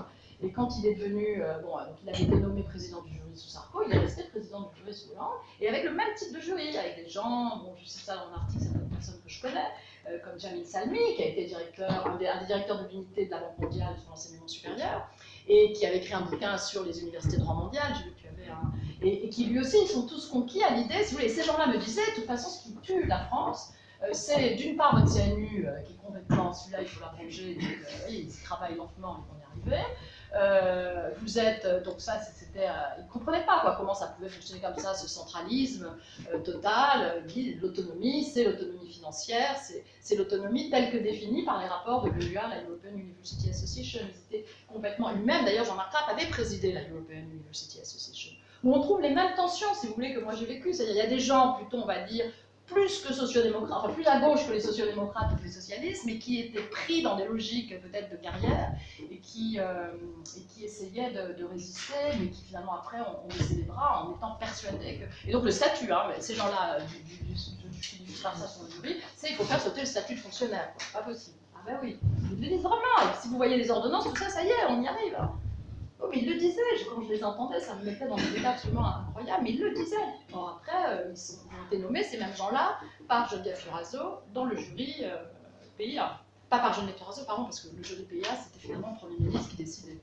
Et quand il est devenu, donc il avait été nommé président du jury sous Sarko, il est resté président du jury sous Hollande, et avec le même type de jury, avec des gens, bon, je cite ça dans l'article, certaines personnes que je connais, comme Jamil Salmi, qui a été un des directeurs de l'unité de la Banque mondiale sur l'enseignement supérieur, et qui avait écrit un bouquin sur les universités de droit mondial, j'ai vu que tu avais un... Et qui lui aussi, ils sont tous conquis à l'idée, si vous voulez, ces gens-là me disaient, de toute façon, ce qui tue la France, c'est d'une part votre CNU, qui est complètement, celui-là il faut l'abroger, il travaille lentement, mais on y arrivait. Vous êtes, donc ça c'était, ils ne comprenaient pas quoi, comment ça pouvait fonctionner comme ça, ce centralisme total, l'autonomie, c'est l'autonomie financière, c'est l'autonomie telle que définie par les rapports de l'EUA, la European University Association. Ils étaient complètement, lui-même d'ailleurs, Jean-Marc Trapp avait présidé la European University Association, où on trouve les mêmes tensions, si vous voulez, que moi j'ai vécu, c'est-à-dire il y a des gens, plutôt on va dire, plus que sociodémocrates, enfin plus à gauche que les sociodémocrates ou que les socialistes, mais qui étaient pris dans des logiques peut-être de carrière et qui essayaient de résister, mais qui finalement après ont baissé les bras en étant persuadés que... Et donc le statut, hein, ces gens-là, je par ça sur le jury, c'est qu'il faut faire sauter le statut de fonctionnaire, quoi. Pas possible. Ah ben oui, ils le disent vraiment, et si vous voyez les ordonnances, tout ça, ça y est, on y arrive. Hein. Oh, mais ils le disaient, quand je les entendais, ça me mettait dans des états absolument incroyables, mais ils le disaient. Bon, après, ils ont été nommés, ces mêmes gens-là, par Geneviève Fioraso, dans le jury PIA. Pas par Geneviève Fioraso, pardon, parce que le jury PIA, c'était finalement le Premier ministre qui décidait.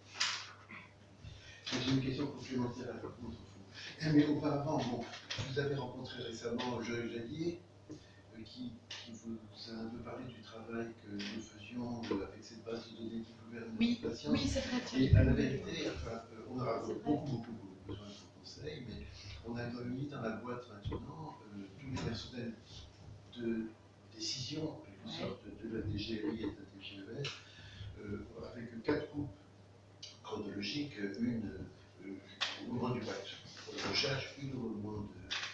J'ai une question complémentaire à la vôtre. Mais auparavant, bon, vous avez rencontré récemment Joël Jallier, qui vous a un peu parlé du travail que nous faisions avec cette base de données qui gouverne la patience. Oui, c'est vrai. Et à la vérité, enfin, on aura beaucoup besoin de vos conseils, mais on a mis dans la boîte maintenant tous les personnels de décision, en quelque sorte, de la DGRI et de la DGES, avec 4 coupes chronologiques, une au moment du bac de recherche, une au moment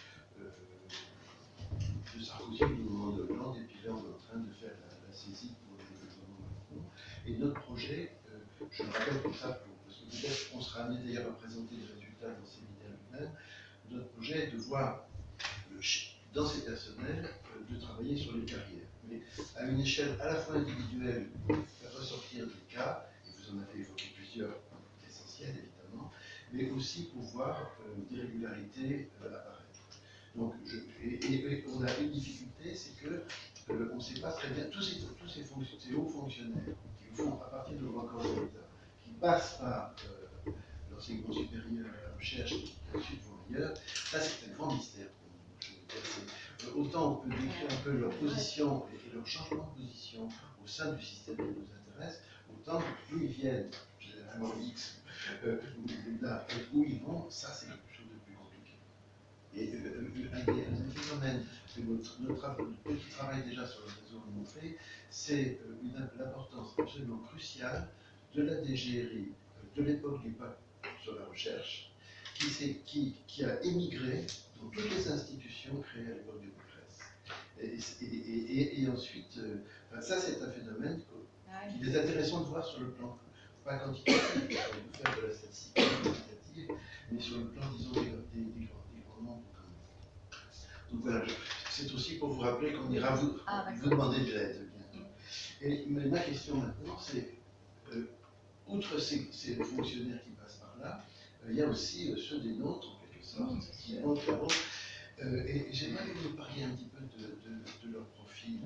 de Sarkozy, une au moment de Hollande, et puis là on est en train de faire la saisie pour le gouvernement Macron. Et notre projet, je le rappelle comme ça, parce que peut-être qu'on sera amené d'ailleurs à présenter les résultats dans ces séminaire lui-même, notre projet est de voir dans ces personnels de travailler sur les carrières, mais à une échelle à la fois individuelle, faire ressortir des cas, et vous en avez évoqué plusieurs essentiels évidemment, mais aussi pour voir des régularités apparaître. Donc, on a une difficulté, c'est que on ne sait pas très bien, tous ces hauts fonctionnaires qui font à partir de leur corps de l'État, qui passent par l'enseignement supérieur, la recherche, qui ensuite vont ailleurs, ça c'est un grand mystère pour nous. Autant on peut décrire un peu leur position et leur changement de position au sein du système qui nous intéresse, autant d'où ils viennent, généralement X, là, où ils vont, ça c'est quelque chose de plus compliqué. Et un phénomène que notre petit travail déjà sur le réseau a montré, c'est l'importance absolument cruciale de la DGRI de l'époque du pacte sur la recherche, qui a émigré dans toutes les institutions créées à l'époque de Pécresse. Et ensuite, ça c'est un phénomène qu'il est intéressant de voir sur le plan, pas quantitatif, de faire de la statistique quantitative, mais sur le plan, disons, des grands nombres. Donc voilà, c'est aussi pour vous rappeler qu'on ira vous demander de l'aide bientôt. Et ma question maintenant, c'est, outre ces fonctionnaires qui passent par là, il y a aussi ceux des nôtres, en quelque sorte, qui montent là-haut. Et j'aimerais que vous parliez un petit peu de leur profil.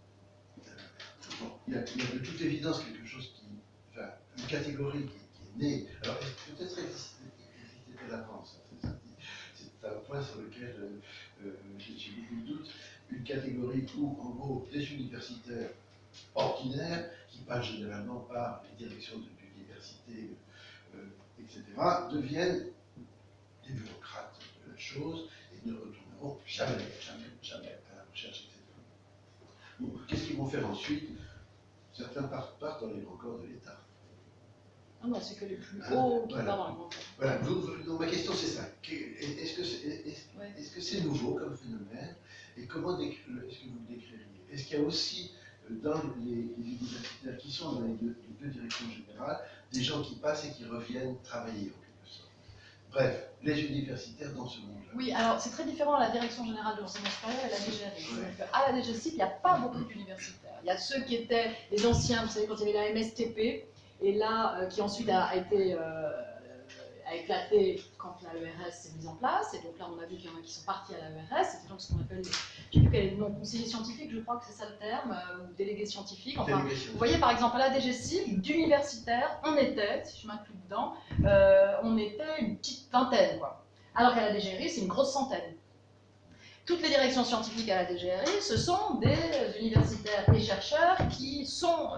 Bon, il y a de toute évidence quelque chose enfin, une catégorie qui est née. Alors, peut-être existait à l'avance. C'est un point sur lequel j'ai beaucoup de doutes. Une catégorie où, en gros, des universitaires ordinaires, qui passent généralement par les directions d'université, etc., deviennent des bureaucrates de la chose et ne retourneront jamais à la recherche, etc. Bon, qu'est-ce qu'ils vont faire ensuite? Certains partent dans les grands corps de l'État. Ah non, c'est que les plus hauts qui partent dans les grands corps. Voilà, donc ma question c'est ça. Est-ce que c'est nouveau comme phénomène? Et comment est-ce que vous le décririez? Est-ce qu'il y a aussi dans les universitaires qui sont dans les deux directions générales des gens qui passent et qui reviennent travailler en quelque sorte? Bref, les universitaires dans ce monde-là. Oui, alors c'est très différent à la direction générale de l'enseignement supérieur et la DGRI. Donc, à la DGCIP, il n'y a pas beaucoup d'universitaires. Il y a ceux qui étaient les anciens, vous savez, quand il y avait la MSTP, et là, qui ensuite a éclaté quand l'AERS s'est mise en place, et donc là on a vu qu'il y en a qui sont partis à l'AERS, c'était donc ce qu'on appelle, je ne sais plus quel est le nom, conseiller scientifique, je crois que c'est ça le terme, ou délégué scientifique, enfin, vous voyez par exemple à la DGCIP, d'universitaires, on était, si je m'inclus dedans, on était une petite vingtaine, quoi. Alors qu'à la DGRI, c'est une grosse centaine. Toutes les directions scientifiques à la DGRI, ce sont des universitaires et chercheurs qui sont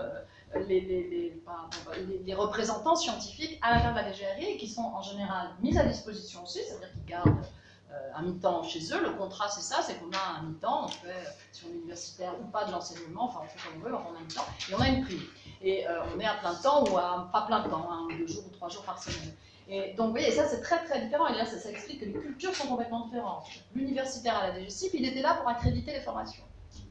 les représentants scientifiques à l'intérieur de la DGRI et qui sont en général mis à disposition aussi, c'est-à-dire qu'ils gardent un mi-temps chez eux. Le contrat, c'est ça, c'est qu'on a un mi-temps, on fait, si on est universitaire ou pas, de l'enseignement, enfin on fait comme on veut, on a un mi-temps, et on a une prime. Et on est à plein temps ou à pas plein temps, hein, 2 jours ou 3 jours par semaine. Et donc, vous voyez, ça c'est très très différent, et là ça explique que les cultures sont complètement différentes. L'universitaire à la DGCIP, il était là pour accréditer les formations.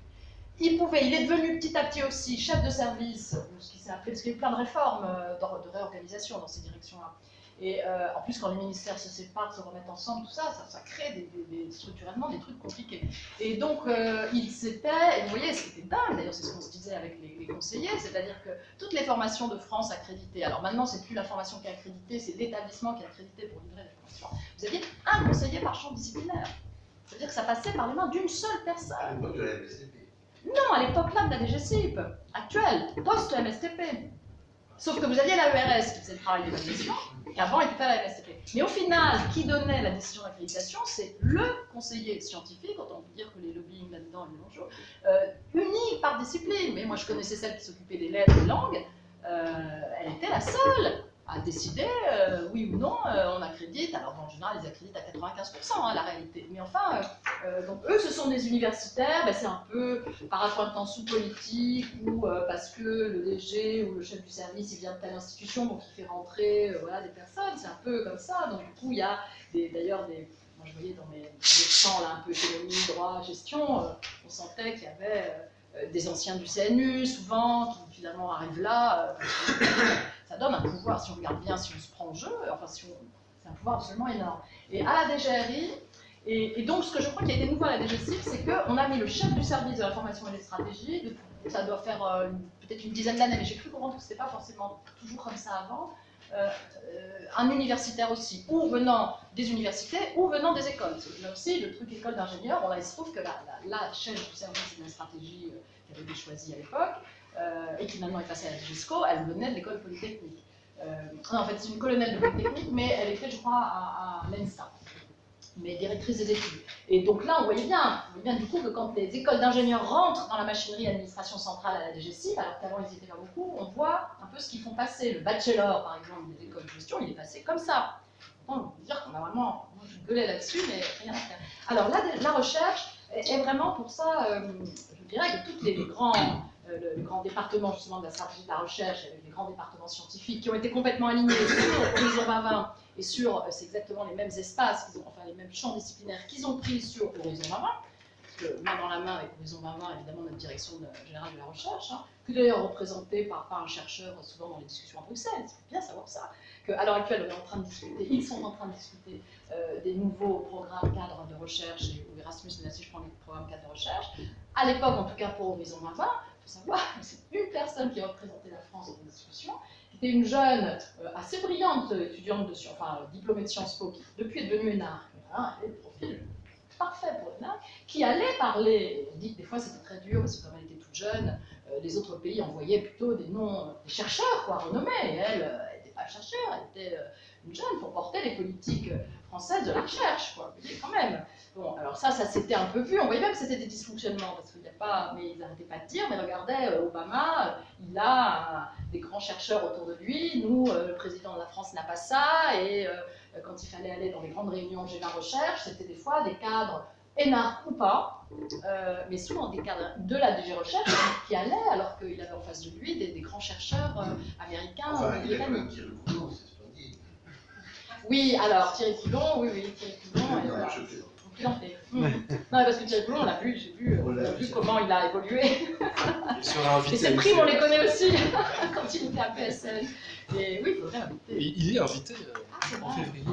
Il est devenu petit à petit aussi chef de service, ce qui s'est appelé, parce qu'il y a eu plein de réformes, de réorganisation dans ces directions-là. Et en plus, quand les ministères se séparent, se remettent ensemble, tout ça, ça crée structurellement des trucs compliqués. Et donc, il s'était, et vous voyez, c'était dingue, d'ailleurs, c'est ce qu'on se disait avec les conseillers, c'est-à-dire que toutes les formations de France accréditées, alors maintenant, c'est plus la formation qui est accréditée, c'est l'établissement qui est accrédité pour livrer les formations. Vous aviez un conseiller par champ disciplinaire. C'est-à-dire que ça passait par les mains d'une seule personne. À l'époque de la MSTP. Non, à l'époque là de la DGCIP, actuelle, post-MSTP. Sauf que vous aviez l'AERS qui faisait le travail d'évaluation, qu'avant était à la MSTP. Mais au final, qui donnait la décision d'accréditation, c'est le conseiller scientifique, autant peut dire que les lobbying là-dedans, les enjeux, unis par discipline. Mais moi je connaissais celle qui s'occupait des lettres et des langues, elle était la seule à décider, oui ou non, on accrédite. Alors en général, ils accréditent à 95%, hein, la réalité. Mais enfin, donc eux, ce sont des universitaires, ben, c'est un peu par accointance ou politique, ou parce que le DG ou le chef du service, il vient de telle institution, donc il fait rentrer voilà, des personnes, c'est un peu comme ça. Donc du coup, il y a d'ailleurs moi je voyais dans mes champs là, un peu économie, droit, gestion, on sentait qu'il y avait des anciens du CNU, souvent, qui finalement arrivent là, ça donne un pouvoir, si on regarde bien, si on se prend au jeu, enfin, c'est un pouvoir absolument énorme. Et à la DGRI, et donc ce que je crois qui a été nouveau à la DGCIP, c'est qu'on a mis le chef du service de l'information et des stratégies, ça doit faire peut-être une dizaine d'années, mais j'ai cru comprendre que ce n'était pas forcément toujours comme ça avant, un universitaire aussi, ou venant des universités, ou venant des écoles. Là aussi, le truc école d'ingénieur, bon là il se trouve que la chef du service de la stratégie qui avait été choisie à l'époque, et qui maintenant est passée à la GESCO, elle venait de l'école polytechnique. Non, en fait, c'est une colonelle de polytechnique, mais elle était, je crois, à l'ENSA, mais directrice des études. Et donc là, on voyait bien du coup que quand les écoles d'ingénieurs rentrent dans la machinerie administration centrale à la DGCIP, alors qu'avant ils n'étaient pas beaucoup, on voit un peu ce qu'ils font passer. Le bachelor, par exemple, des écoles de gestion, il est passé comme ça. On peut dire qu'on a vraiment, moi je gueulais là-dessus, mais rien à faire. Alors là, la recherche est vraiment pour ça, je dirais que tous les grands le grand département justement de la stratégie de la recherche, avec les grands départements scientifiques qui ont été complètement alignés sur Horizon 2020 et sur, c'est exactement les mêmes espaces, enfin les mêmes champs disciplinaires qu'ils ont pris sur Horizon 2020, parce que main dans la main avec Horizon 2020, évidemment notre direction générale de la recherche, hein, que d'ailleurs représentée par un chercheur souvent dans les discussions à Bruxelles, c'est bien savoir ça, qu'à l'heure actuelle on est en train de discuter, ils sont en train de discuter des nouveaux programmes cadres de recherche, et Erasmus, mais là si je prends les programmes cadres de recherche, à l'époque en tout cas pour Horizon 2020, savoir, c'est une personne qui a représenté la France dans une discussion, qui était une jeune assez brillante étudiante de sciences, enfin diplômée de Sciences Po, qui depuis est devenue énarque, hein, elle avait le profil parfait pour énarque, qui allait parler, on dit que des fois c'était très dur, parce que comme elle était toute jeune, les autres pays envoyaient plutôt des noms, des chercheurs, quoi, renommés, et elle n'était pas chercheur, elle était une jeune pour porter les politiques françaises de la recherche, quoi, vous voyez, quand même. Bon, alors ça s'était un peu vu, on voyait bien que c'était des dysfonctionnements, parce qu'il n'y a pas, mais ils n'arrêtaient pas de dire, mais regardez, Obama, il a des grands chercheurs autour de lui, nous, le président de la France n'a pas ça, et quand il fallait aller dans les grandes réunions G20 Recherche, c'était des fois des cadres énarques ou pas, mais souvent des cadres de la DG Recherche qui allaient, alors qu'il avait en face de lui des grands chercheurs américains. Enfin, il a quand même tiré le couteau, c'est splendide. Oui, alors Thierry Coulon, oui, Thierry Coulon. Je plaisante. Non, parce que Thierry Coulon, on l'a vu, on a vu comment il a évolué. Et ses primes, on les connaît aussi, quand il était à PSN. Et oui, il faudrait inviter. Il est invité en vrai. février.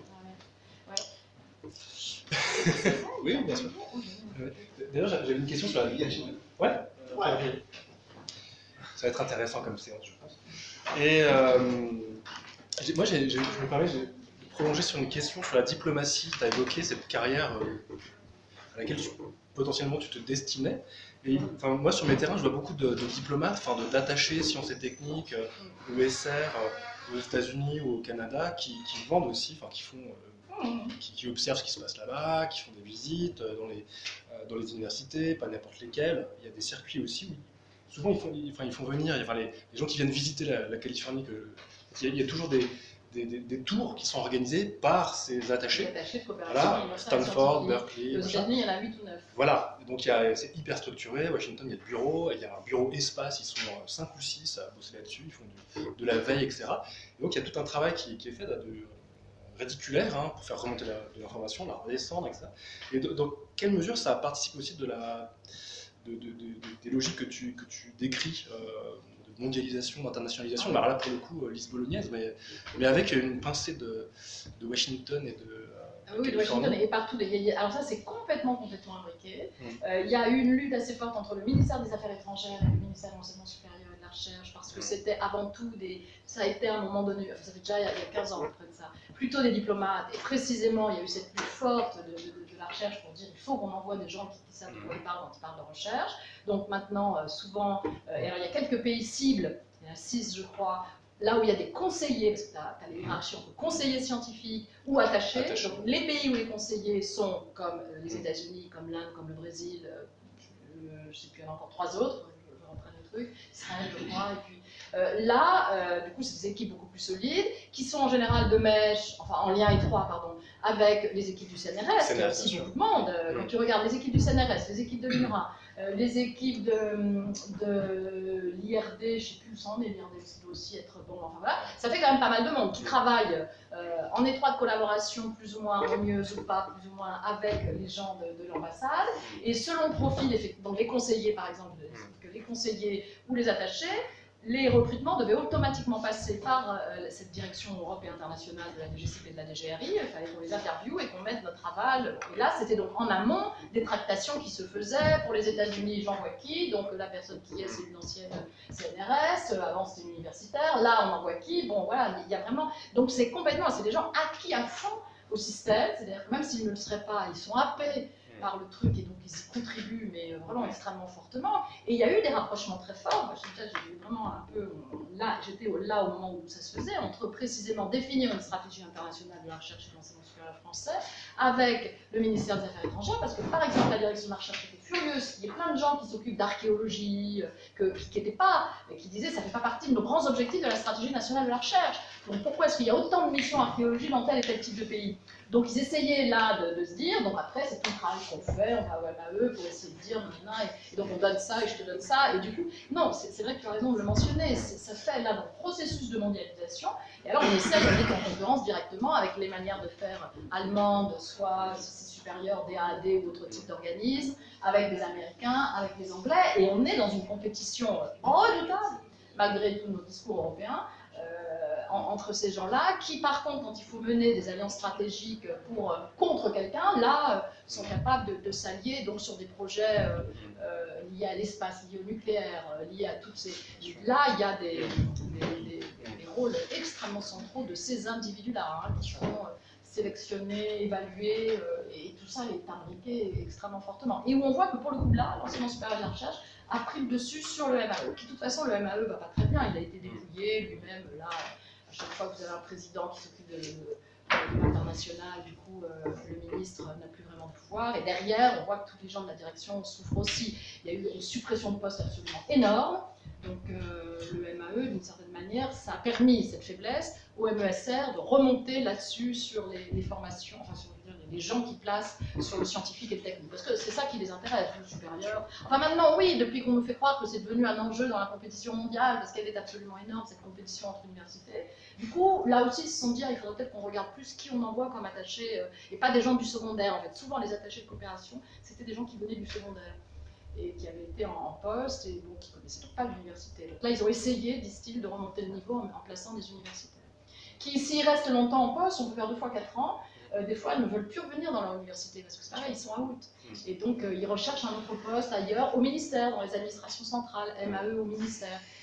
Ouais. Oui, bien sûr. D'ailleurs, j'avais une question sur la vie. Ouais. Ça va être intéressant comme séance, je pense. Et moi, je me permets de prolonger sur une question sur la diplomatie. Tu as évoqué cette carrière à laquelle potentiellement tu te destinais. Et enfin, moi, sur mes terrains, je vois beaucoup de diplomates, enfin, d'attachés sciences et techniques, ESR, aux États-Unis ou au Canada, qui vendent aussi, enfin, qui font, qui observent ce qui se passe là-bas, qui font des visites dans les universités, pas n'importe lesquelles. Il y a des circuits aussi où souvent ils font venir, enfin, les gens qui viennent visiter la Californie, il y a toujours des tours qui sont organisés par ces attachés. Attachés de coopération. Voilà, Stanford, Berkeley. Aux États-Unis, il y en a 8 ou 9. Voilà, donc c'est hyper structuré. À Washington, il y a le bureau, il y a un bureau espace, ils sont 5 ou 6 à bosser là-dessus, ils font de la veille, etc. Et donc il y a tout un travail qui est fait réticulaire pour faire remonter de l'information, la redescendre, etc. Et dans quelle mesure ça participe aussi des logiques que tu décris de mondialisation, d'internationalisation, alors là pour le coup lisse-bolognaise, mais avec une pincée de Washington et de oui, de Washington et partout. Alors ça, c'est complètement imbriqué. Il y a eu une lutte assez forte entre le ministère des Affaires étrangères et le ministère de l'Enseignement supérieur et de la Recherche, parce que c'était avant tout ça a été à un moment donné, enfin, ça fait déjà il y a 15 ans après de ça, plutôt des diplomates. Et précisément, il y a eu cette lutte forte de la recherche pour dire il faut qu'on envoie des gens qui savent de quoi ils parlent quand ils parlent de recherche. Donc maintenant, souvent, alors il y a quelques pays cibles, il y en a 6 je crois, là où il y a des conseillers, parce que tu as les hiérarchies entre conseillers scientifiques ou attachés. Donc les pays où les conseillers sont comme les États-Unis, comme l'Inde, comme le Brésil, je ne sais plus, il y en a encore 3 autres, je reprends le truc, Israël, je crois, et puis du coup, c'est des équipes beaucoup plus solides, qui sont en général de mèche, enfin en lien étroit, pardon, avec les équipes du CNRS, qui a aussi beaucoup de monde. Quand tu regardes les équipes du CNRS, les équipes de l'UNRWA, les équipes de l'IRD, je ne sais plus où ça en est, l'IRD, ça doit aussi être bon, enfin voilà, ça fait quand même pas mal de monde qui travaille en étroite collaboration, plus ou moins harmonieuse ou pas, plus ou moins avec les gens de l'ambassade, et selon le profil, donc les conseillers par exemple, les conseillers ou les attachés, les recrutements devaient automatiquement passer par cette direction Europe et internationale de la DGCP et de la DGRI. Il fallait qu'on les interviewe et qu'on mette notre aval. Et là, c'était donc en amont des tractations qui se faisaient. Pour les États-Unis, j'envoie qui? Donc la personne qui est, c'est une ancienne CNRS. Avant, c'était une universitaire. Là, on envoie qui? Bon, voilà, il y a vraiment. Donc c'est des gens acquis à fond au système. C'est-à-dire que même s'ils ne le seraient pas, ils sont happés par le truc et donc ils y contribuent, mais vraiment extrêmement fortement. Et il y a eu des rapprochements très forts. Moi, j'ai vraiment un peu là, j'étais là au moment où ça se faisait, entre précisément définir une stratégie internationale de la recherche et de l'enseignement supérieur français avec le ministère des Affaires étrangères, parce que par exemple la direction de la recherche était furieuse. Il y a plein de gens qui s'occupent d'archéologie, qui n'étaient pas, qui disaient ça ne fait pas partie de nos grands objectifs de la stratégie nationale de la recherche. Donc pourquoi est-ce qu'il y a autant de missions archéologie dans tel et tel type de pays? Donc ils essayaient là de se dire, donc après c'est tout le travail qu'on fait, on va au MAE pour essayer de dire, et donc on donne ça et je te donne ça, et du coup, non, c'est vrai que tu as raison de le mentionner, ça fait là dans le processus de mondialisation, et alors on essaye d'être en concurrence directement avec les manières de faire allemandes, soit supérieures, DAAD ou d'autres types d'organismes, avec des Américains, avec les Anglais, et on est dans une compétition redoutable, malgré tous nos discours européens, entre ces gens-là, qui par contre, quand il faut mener des alliances stratégiques contre quelqu'un, là, sont capables de s'allier donc sur des projets liés à l'espace, liés au nucléaire, liés à toutes ces... Là, il y a des rôles extrêmement centraux de ces individus-là, qui sont sélectionnés, évalués, et tout ça est imbriqué extrêmement fortement. Et où on voit que pour le coup, là, l'enseignement supérieur de la recherche a pris le dessus sur le MAE, qui de toute façon, le MAE va pas très bien, il a été dépouillé lui-même, là, à chaque fois que vous avez un président qui s'occupe de l'international, du coup, le ministre n'a plus vraiment de pouvoir, et derrière, on voit que tous les gens de la direction souffrent aussi. Il y a eu une suppression de postes absolument énorme, donc le MAE, d'une certaine manière, ça a permis cette faiblesse au MESR de remonter là-dessus sur les formations, enfin sur les gens qui placent sur le scientifique et le technique, parce que c'est ça qui les intéresse, le supérieur. Enfin maintenant, oui, depuis qu'on nous fait croire que c'est devenu un enjeu dans la compétition mondiale, parce qu'elle est absolument énorme, cette compétition entre universités, du coup, là aussi, ils se sont dit, il faudrait peut-être qu'on regarde plus qui on envoie comme attaché, et pas des gens du secondaire, en fait. Souvent, les attachés de coopération, c'était des gens qui venaient du secondaire, et qui avaient été en poste, et donc qui ne connaissaient pas l'université. Donc là, ils ont essayé, disent-ils, de remonter le niveau en plaçant des universitaires. Qui, s'ils restent longtemps en poste, on peut faire 2 fois 4 ans, des fois, ils ne veulent plus revenir dans leur université, parce que c'est pareil, ils sont out. Et donc, ils recherchent un autre poste ailleurs, au ministère, dans les administrations centrales, MAE au ministère.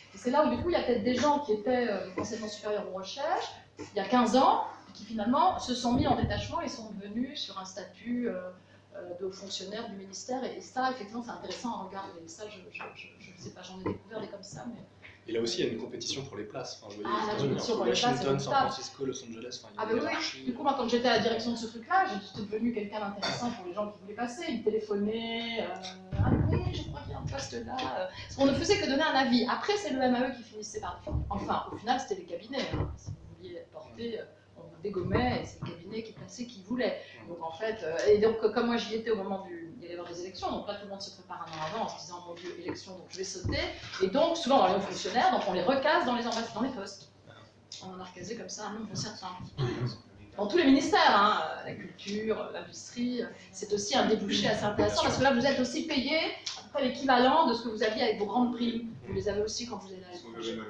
Et c'est là où, du coup, il y a peut-être des gens qui étaient enseignement supérieur ou recherche, il y a 15 ans, qui finalement se sont mis en détachement et sont devenus sur un statut de haut fonctionnaire du ministère. Et ça, effectivement, c'est intéressant à regarder. Ça, je ne sais pas, j'en ai découvert des comme ça. Mais... Et là aussi, il y a une compétition pour les places. Enfin, je voyais la les États-Unis, compétition entre pour les places, Washington, c'est San Francisco, Los Angeles. Enfin, il y a Ah des ben oui, hiérarchies. du coup, moi, quand j'étais à la direction de ce truc-là, j'étais devenue quelqu'un d'intéressant pour les gens qui voulaient passer. Ils me téléphonaient, ah oui, je crois qu'il y a un poste là. Parce qu'on ne faisait que donner un avis. Après, c'est le MAE qui finissait par défendre. Enfin, au final, c'était les cabinets. Hein. Si vous vouliez être porté, on vous dégommait et c'est le cabinet qui plaçait qui voulait. Donc en fait, et donc comme moi j'y étais au moment il y allait y avoir des élections, donc là tout le monde se prépare un an avant en se disant mon Dieu, élection, donc je vais sauter. Et donc souvent dans les hauts fonctionnaires, donc on les recase dans les postes. On en a recasé comme ça un nombre certain. Dans tous les ministères, hein, la culture, l'industrie, c'est aussi un débouché assez intéressant parce que là vous êtes aussi payé à peu près l'équivalent de ce que vous aviez avec vos grandes primes. Vous les avez aussi quand vous allez à l'étranger.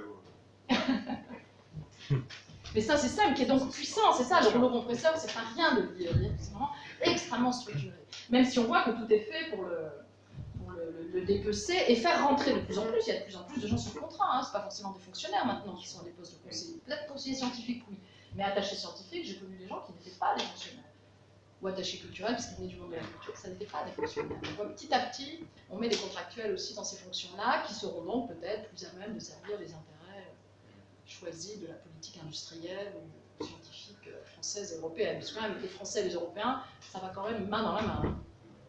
Mais c'est un système qui est donc puissant, c'est ça, le rouleau compresseur, c'est pas rien de le dire, c'est vraiment extrêmement structuré. Même si on voit que tout est fait pour le dépecer et faire rentrer de plus en plus, il y a de plus en plus de gens sur contrat, hein, c'est pas forcément des fonctionnaires maintenant qui sont à des postes de conseillers, peut-être conseillers scientifiques, oui, mais attachés scientifiques, j'ai connu des gens qui n'étaient pas des fonctionnaires, ou attachés culturels, parce qu'ils venaient du monde de la culture, ça n'était pas des fonctionnaires. Donc petit à petit, on met des contractuels aussi dans ces fonctions-là, qui seront donc peut-être plus à même de servir les intérêts choisis de la politique industrielle ou scientifique française et européenne. Parce que quand même, les Français et les Européens, ça va quand même main dans la main. Hein.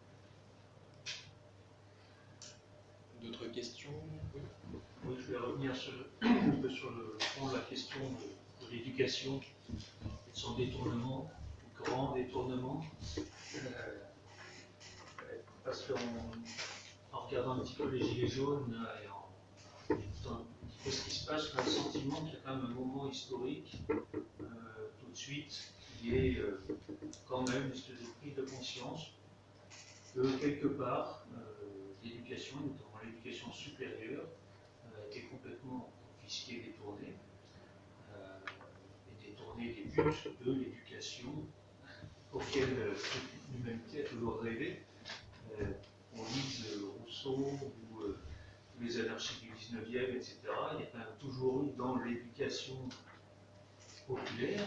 D'autres questions? Oui, je vais revenir un peu sur le fond de la question de l'éducation et de son détournement, grand détournement. Parce qu'en regardant un petit peu les Gilets jaunes et en écoutant un petit peu ce qui se passe, on a le sentiment qu'il y a quand même un moment historique, tout de suite, qui est quand même une espèce de prise de conscience que quelque part, l'éducation, notamment l'éducation supérieure, est complètement confisquée, détournée, et détournée des buts de l'éducation auquel l'humanité a toujours rêvé. On lise Rousseau ou les anarchistes du 19e, etc. Il y a quand même toujours eu dans l'éducation populaire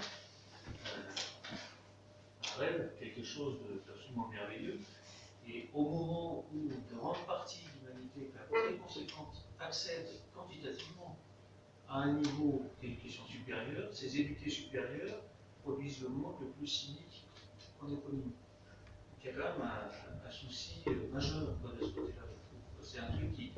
un rêve, quelque chose d'absolument merveilleux. Et au moment où une grande partie de l'humanité, très conséquente, accède quantitativement à un niveau d'éducation supérieure, ces éduqués supérieurs produisent le monde le plus cynique qu'on ait connu. Il y a quand même un souci majeur de ce côté-là. C'est un truc qui,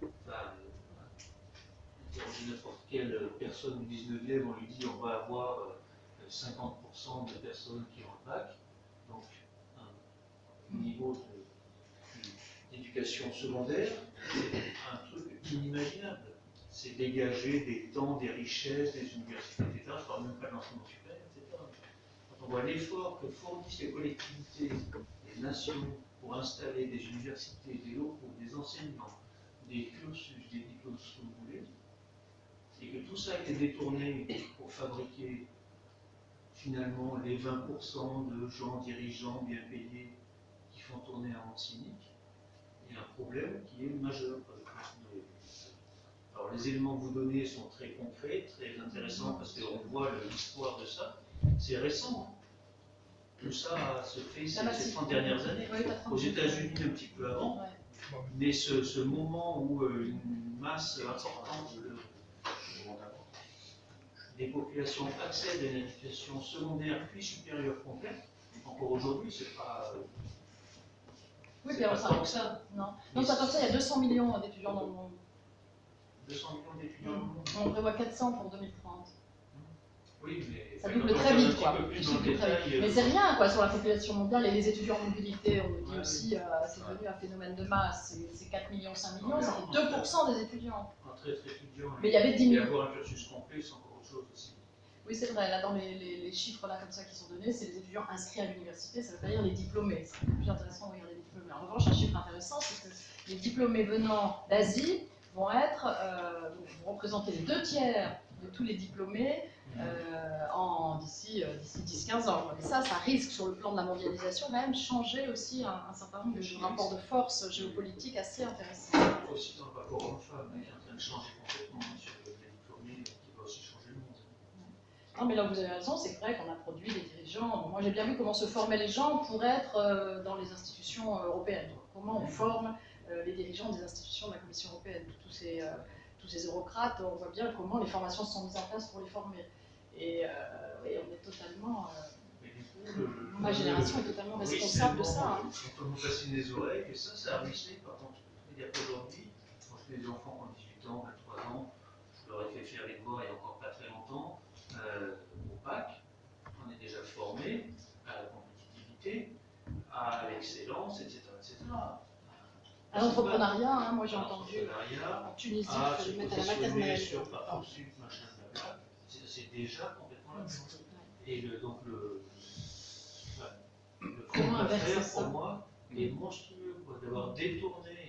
n'importe quelle personne du 19e, on lui dit on va avoir 50% de personnes qui ont le bac, donc un niveau d'éducation secondaire, c'est un truc inimaginable. C'est dégager des temps, des richesses, des universités, etc. Je ne parle même pas de l'enseignement supérieur, etc. Quand on voit l'effort que fournissent les collectivités, les nations, pour installer des universités, des locaux, des enseignants, des cursus, des diplômes, ce que vous voulez, et que tout ça a été détourné pour fabriquer finalement les 20% de gens dirigeants bien payés qui font tourner un monde cynique, il y a un problème qui est majeur. Alors les éléments que vous donnez sont très concrets, très intéressants, parce qu'on voit l'histoire de ça. C'est récent. Tout ça se fait ces 30 dernières années. Aux États-Unis, un petit peu avant. Mais ce moment où une masse importante des populations accèdent à une éducation secondaire puis supérieure complète, encore aujourd'hui, c'est pas... Oui, mais pas tant que ça. Non, pas tant que ça, il y a 200 millions d'étudiants dans le monde. 200 millions d'étudiants dans le monde. On prévoit 400 pour 2030. Oui, mais ça double très vite, quoi. Détail, mais c'est rien, quoi, sur la population mondiale et les étudiants en mobilité. On me dit aussi, c'est devenu un phénomène de masse. C'est 4 millions, 5 millions, ça fait 2% des étudiants. Très étudiant. Mais il y avait 10 millions. Et avoir un cursus complet, c'est encore autre chose aussi. Oui, c'est vrai. Là, dans les chiffres là, comme ça, qui sont donnés, c'est les étudiants inscrits à l'université. Ça ne veut pas dire les diplômés. C'est plus intéressant de regarder les diplômés. En revanche, un chiffre intéressant, c'est que les diplômés venant d'Asie vont représenter les 2 tiers de tous les diplômés d'ici 10-15 ans. Mais ça risque, sur le plan de la mondialisation, quand même changer aussi un certain nombre de rapports de force géopolitiques assez intéressants. Aussi dans le rapport homme-femme, qui est en train de changer complètement sur les diplômés, qui va aussi changer le monde. Non, mais là vous avez raison, c'est vrai qu'on a produit des dirigeants. Moi j'ai bien vu comment se formaient les gens pour être dans les institutions européennes. Comment on forme les dirigeants des institutions de la Commission européenne. Tous ces eurocrates, on voit bien comment les formations sont mises en place pour les former. Et oui, on est totalement. Ma génération est totalement responsable de ça. Hein. Quand on nous fascine les oreilles, et ça a ruisselé par contre. C'est-à-dire qu'aujourd'hui, quand je fais des enfants qui ont 18 ans, 23 ans, je leur ai fait faire les devoirs il y a encore pas très longtemps, au bac, on est déjà formé à la compétitivité, à l'excellence, etc. À l'entrepreneuriat, hein, moi j'ai entendu En en Tunisie, il fallait mettre à la maternelle. sur Parcoursup, machin, blabla, c'est déjà complètement la même chose. Et donc le Comment fond inverser d'affaires ça? pour moi est monstrueux, quoi, d'avoir détourné